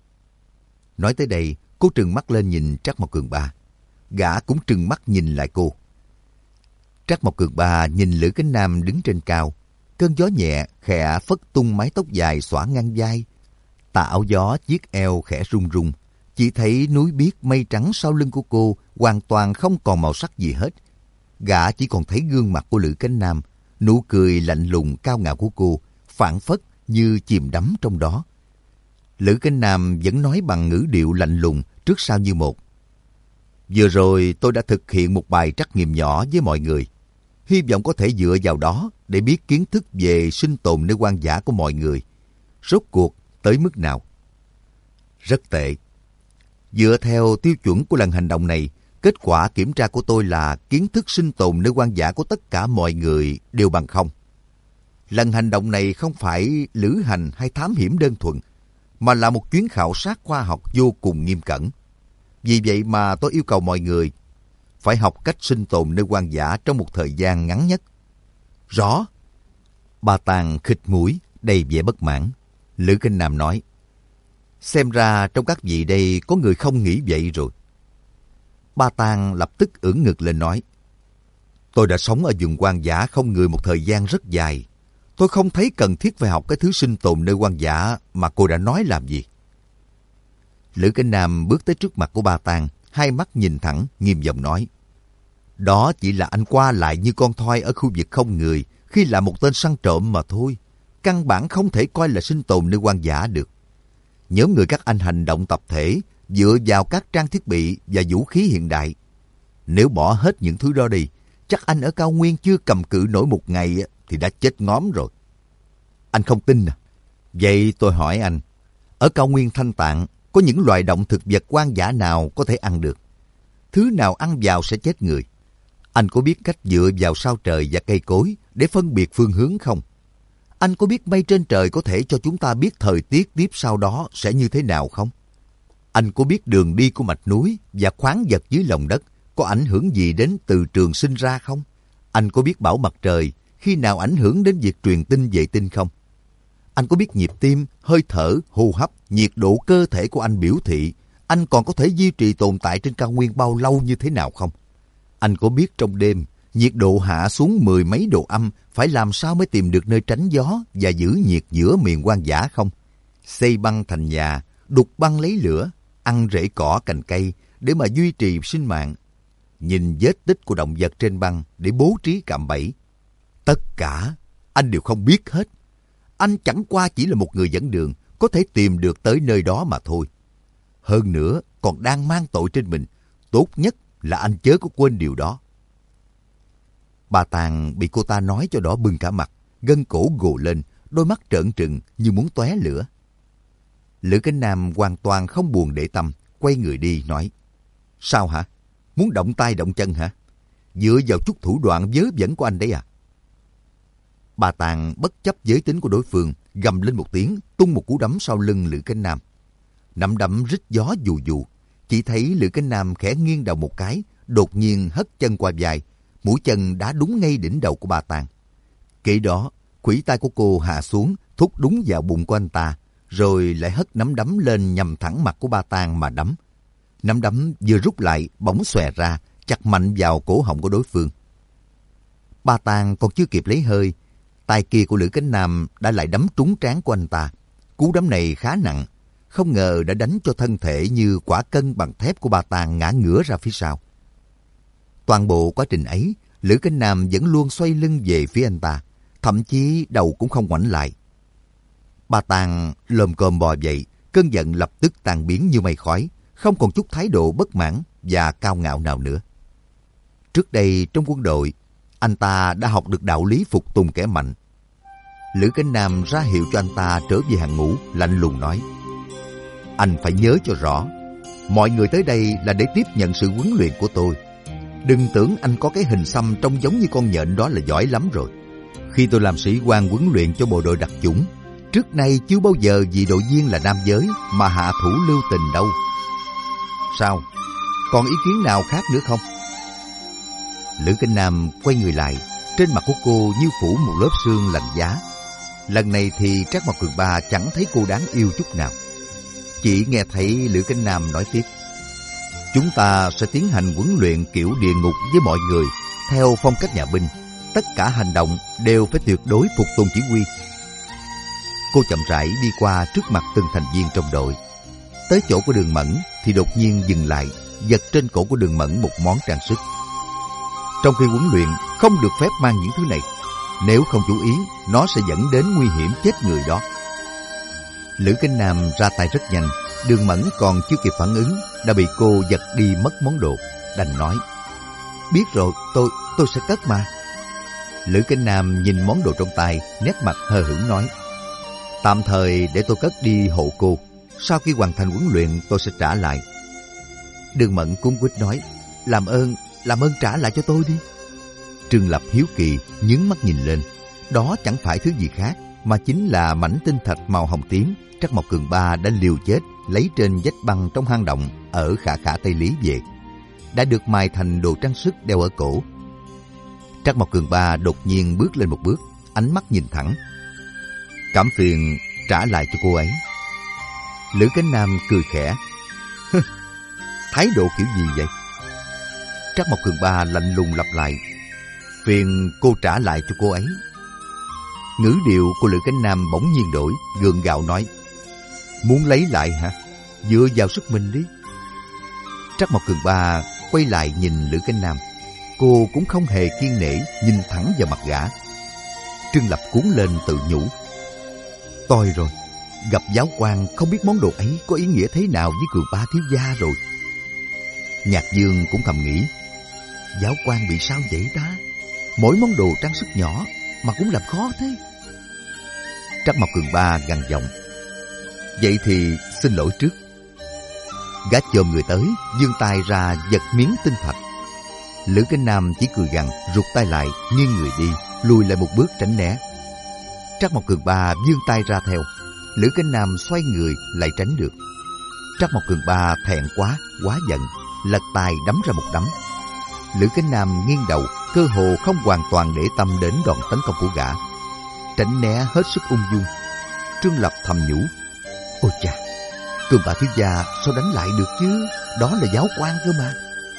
Nói tới đây, cô trừng mắt lên nhìn Trác Mộc Cường Ba. Gã cũng trừng mắt nhìn lại cô. Trác Mộc Cường Ba nhìn Lữ Cánh Nam đứng trên cao. Cơn gió nhẹ khẽ phất tung mái tóc dài xõa ngang vai. Tà áo gió chiếc eo khẽ rung rung. Chỉ thấy núi biếc mây trắng sau lưng của cô hoàn toàn không còn màu sắc gì hết. Gã chỉ còn thấy gương mặt của Lữ Cánh Nam, nụ cười lạnh lùng cao ngạo của cô, phảng phất như chìm đắm trong đó. Lữ Cánh Nam vẫn nói bằng ngữ điệu lạnh lùng trước sau như một. Vừa rồi tôi đã thực hiện một bài trắc nghiệm nhỏ với mọi người. Hy vọng có thể dựa vào đó để biết kiến thức về sinh tồn nơi hoang dã của mọi người. Rốt cuộc tới mức nào? Rất tệ. Dựa theo tiêu chuẩn của lần hành động này, kết quả kiểm tra của tôi là kiến thức sinh tồn nơi hoang dã của tất cả mọi người đều bằng không. Lần hành động này không phải lữ hành hay thám hiểm đơn thuần, mà là một chuyến khảo sát khoa học vô cùng nghiêm cẩn. Vì vậy mà tôi yêu cầu mọi người phải học cách sinh tồn nơi hoang dã trong một thời gian ngắn nhất. Rõ. Ba Tàng khịt mũi, đầy vẻ bất mãn. Lữ Cánh Nam nói, xem ra trong các vị đây có người không nghĩ vậy rồi. Ba Tàng lập tức ưỡn ngực lên nói, tôi đã sống ở vùng hoang dã không người một thời gian rất dài. Tôi không thấy cần thiết phải học cái thứ sinh tồn nơi hoang dã mà cô đã nói làm gì. Lữ Cánh Nam bước tới trước mặt của Ba Tàng, hai mắt nhìn thẳng, nghiêm giọng nói, đó chỉ là anh qua lại như con thoi ở khu vực không người khi là một tên săn trộm mà thôi. Căn bản không thể coi là sinh tồn nơi hoang dã được. Nhóm người các anh hành động tập thể dựa vào các trang thiết bị và vũ khí hiện đại. Nếu bỏ hết những thứ đó đi, chắc anh ở cao nguyên chưa cầm cự nổi một ngày thì đã chết ngóm rồi. Anh không tin à? Vậy tôi hỏi anh, ở cao nguyên Thanh Tạng có những loài động thực vật hoang dã nào có thể ăn được? Thứ nào ăn vào sẽ chết người? Anh có biết cách dựa vào sao trời và cây cối để phân biệt phương hướng không? Anh có biết mây trên trời có thể cho chúng ta biết thời tiết tiếp sau đó sẽ như thế nào không? Anh có biết đường đi của mạch núi và khoáng vật dưới lòng đất có ảnh hưởng gì đến từ trường sinh ra không? Anh có biết bão mặt trời khi nào ảnh hưởng đến việc truyền tin vệ tinh không? Anh có biết nhịp tim, hơi thở, hô hấp, nhiệt độ cơ thể của anh biểu thị anh còn có thể duy trì tồn tại trên cao nguyên bao lâu như thế nào không? Anh có biết trong đêm, nhiệt độ hạ xuống 10 mấy độ âm phải làm sao mới tìm được nơi tránh gió và giữ nhiệt giữa miền hoang dã không? Xây băng thành nhà, đục băng lấy lửa, ăn rễ cỏ cành cây để mà duy trì sinh mạng. Nhìn vết tích của động vật trên băng để bố trí cạm bẫy. Tất cả anh đều không biết hết. Anh chẳng qua chỉ là một người dẫn đường, có thể tìm được tới nơi đó mà thôi. Hơn nữa còn đang mang tội trên mình. Tốt nhất là anh chớ có quên điều đó. Bà Tàng bị cô ta nói cho đỏ bừng cả mặt, gân cổ gồ lên, đôi mắt trợn trừng như muốn tóe lửa. Lữ Cánh Nam hoàn toàn không buồn để tâm, quay người đi nói, sao hả? Muốn động tay động chân hả? Dựa vào chút thủ đoạn vớ vẩn của anh đấy à? Bà Tàng bất chấp giới tính của đối phương, gầm lên một tiếng, tung một cú đấm sau lưng Lữ Cánh Nam. Nắm đấm rít gió dù dù, chỉ thấy Lữ Cánh Nam khẽ nghiêng đầu một cái, đột nhiên hất chân qua vai, mũi chân đá đúng ngay đỉnh đầu của Ba Tàng. Kế đó, khuỷu tay của cô hạ xuống, thúc đúng vào bụng của anh ta, rồi lại hất nắm đấm lên nhằm thẳng mặt của Ba Tàng mà đấm. Nắm đấm vừa rút lại, bỗng xòe ra, chặt mạnh vào cổ họng của đối phương. Ba Tàng còn chưa kịp lấy hơi, tay kia của Lữ Cánh Nam đã lại đấm trúng trán của anh ta. Cú đấm này khá nặng, không ngờ đã đánh cho thân thể như quả cân bằng thép của Ba Tàng ngã ngửa ra phía sau. Toàn bộ quá trình ấy, Lữ Cánh Nam vẫn luôn xoay lưng về phía anh ta, thậm chí đầu cũng không ngoảnh lại. Ba Tàng lồm cồm bò dậy, cơn giận lập tức tan biến như mây khói, không còn chút thái độ bất mãn và cao ngạo nào nữa. Trước đây trong quân đội, anh ta đã học được đạo lý phục tùng kẻ mạnh. Lữ Cánh Nam ra hiệu cho anh ta trở về hàng ngũ, lạnh lùng nói: anh phải nhớ cho rõ, mọi người tới đây là để tiếp nhận sự huấn luyện của tôi. Đừng tưởng anh có cái hình xăm trông giống như con nhện đó là giỏi lắm rồi. Khi tôi làm sĩ quan huấn luyện cho bộ đội đặc chủng, trước nay chưa bao giờ vì đội viên là nam giới mà hạ thủ lưu tình đâu. Sao? Còn ý kiến nào khác nữa không? Lữ Cánh Nam quay người lại, trên mặt của cô như phủ một lớp sương lạnh giá. Lần này thì Trác Mộc Cường Ba chẳng thấy cô đáng yêu chút nào. Chỉ nghe thấy Lữ Cánh Nam nói tiếp: chúng ta sẽ tiến hành huấn luyện kiểu địa ngục với mọi người, theo phong cách nhà binh. Tất cả hành động đều phải tuyệt đối phục tùng chỉ huy. Cô chậm rãi đi qua trước mặt từng thành viên trong đội. Tới chỗ của Đường Mẫn thì đột nhiên dừng lại, giật trên cổ của Đường Mẫn một món trang sức. Trong khi huấn luyện không được phép mang những thứ này. Nếu không chú ý, nó sẽ dẫn đến nguy hiểm chết người đó. Lữ Cánh Nam ra tay rất nhanh. Đường Mẫn còn chưa kịp phản ứng đã bị cô giật đi mất món đồ. Đành nói: biết rồi, tôi sẽ cất mà. Lữ Cánh Nam nhìn món đồ trong tay, nét mặt hờ hững nói: tạm thời để tôi cất đi hộ cô. Sau khi hoàn thành huấn luyện tôi sẽ trả lại. Đường Mẫn cuống quýt nói: làm ơn trả lại cho tôi đi. Trương Lập hiếu kỳ nhướng mắt nhìn lên. Đó chẳng phải thứ gì khác mà chính là mảnh tinh thạch màu hồng tím Trác Mộc Cường Ba đã liều chết lấy trên vách băng trong hang động ở Khả Khả Tây Lý về, đã được mài thành đồ trang sức đeo ở cổ. Trác Mộc Cường Ba đột nhiên bước lên một bước, ánh mắt nhìn thẳng: cảm phiền trả lại cho cô ấy. Lữ Cánh Nam cười khẽ: thái độ kiểu gì vậy? Trác Mộc Cường Ba lạnh lùng lặp lại: phiền cô trả lại cho cô ấy. Ngữ điệu của Lữ Cánh Nam bỗng nhiên đổi, gượng gạo nói: muốn lấy lại hả? Dựa vào sức mình đi. Trác Mộc Cường Ba quay lại nhìn Lữ Cánh Nam. Cô cũng không hề kiêng nể, nhìn thẳng vào mặt gã. Trương Lập cuống lên tự nhủ: tôi rồi, gặp giáo quan không biết món đồ ấy có ý nghĩa thế nào với Cường Ba thiếu gia rồi. Nhạc Dương cũng thầm nghĩ: giáo quan bị sao vậy ta? Mỗi món đồ trang sức nhỏ mà cũng làm khó thế. Trác Mộc Cường Ba gằn giọng: vậy thì xin lỗi trước. Gã chồm người tới, giương tay ra giật miếng tinh thạch. Lữ Cánh Nam chỉ cười gằn, rụt tay lại, nghiêng người đi, lùi lại một bước tránh né. Trác Mộc Cường Ba giương tay ra theo. Lữ Cánh Nam xoay người lại tránh được. Trác Mộc Cường Ba thẹn quá giận, lật tay đấm ra một đấm. Lữ Cánh Nam nghiêng đầu, cơ hồ không hoàn toàn để tâm đến đòn tấn công của gã, tránh né hết sức ung dung. Trương Lập thầm nhủ: ôi chà, Cường Ba thiếu gia sao đánh lại được chứ? Đó là giáo quan cơ mà.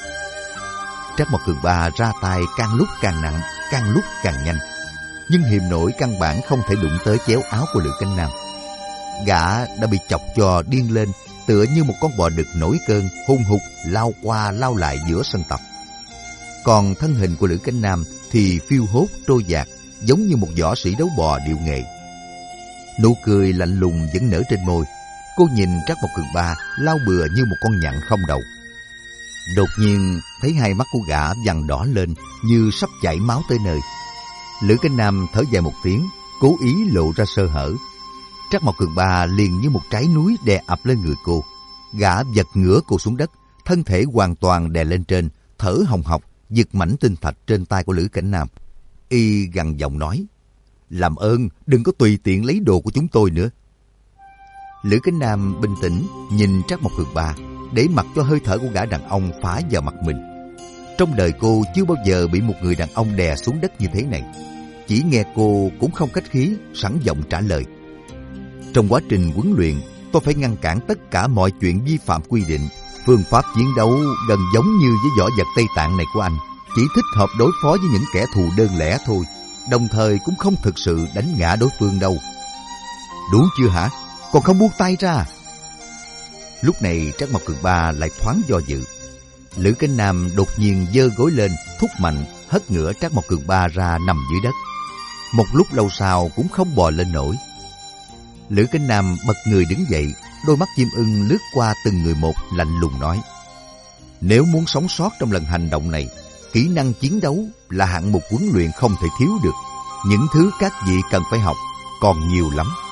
Trác Mộc Cường Ba ra tay càng lúc càng nặng, càng lúc càng nhanh, nhưng hiềm nổi căn bản không thể đụng tới chéo áo của Lữ Cánh Nam. Gã đã bị chọc cho điên lên, tựa như một con bò đực nổi cơn, hung hục lao qua lao lại giữa sân tập. Còn thân hình của Lữ Cánh Nam thì phiêu hốt trôi dạt, giống như một võ sĩ đấu bò điệu nghệ. Nụ cười lạnh lùng vẫn nở trên môi. Cô nhìn Trác Mộc Cường Ba lao bừa như một con nhặng không đầu. Đột nhiên thấy hai mắt của gã vằn đỏ lên như sắp chảy máu tới nơi. Lữ Cánh Nam thở dài một tiếng, cố ý lộ ra sơ hở. Trác Mộc Cường Ba liền như một trái núi đè ập lên người cô. Gã giật ngửa cô xuống đất, thân thể hoàn toàn đè lên trên, thở hồng hộc, giật mảnh tinh thạch trên tay của Lữ Cánh Nam. Y gằn giọng nói: làm ơn đừng có tùy tiện lấy đồ của chúng tôi nữa. Lữ Cánh Nam bình tĩnh nhìn Trác Mộc Cường Ba, để mặc cho hơi thở của gã đàn ông phá vào mặt mình. Trong đời cô chưa bao giờ bị một người đàn ông đè xuống đất như thế này. Chỉ nghe cô cũng không khách khí, sẵn giọng trả lời. Trong quá trình huấn luyện, tôi phải ngăn cản tất cả mọi chuyện vi phạm quy định. Phương pháp chiến đấu gần giống như với võ vật Tây Tạng này của anh, chỉ thích hợp đối phó với những kẻ thù đơn lẻ thôi, đồng thời cũng không thực sự đánh ngã đối phương đâu. Đủ chưa hả? Còn không buông tay ra. Lúc này Trác Mộc Cường Ba lại thoáng do dự. Lữ Cánh Nam đột nhiên giơ gối lên, thúc mạnh, hất ngửa Trác Mộc Cường Ba ra nằm dưới đất. Một lúc lâu sau cũng không bò lên nổi. Lữ Cánh Nam bật người đứng dậy, đôi mắt chim ưng lướt qua từng người một, lạnh lùng nói: nếu muốn sống sót trong lần hành động này, kỹ năng chiến đấu là hạng mục huấn luyện không thể thiếu được. Những thứ các vị cần phải học còn nhiều lắm.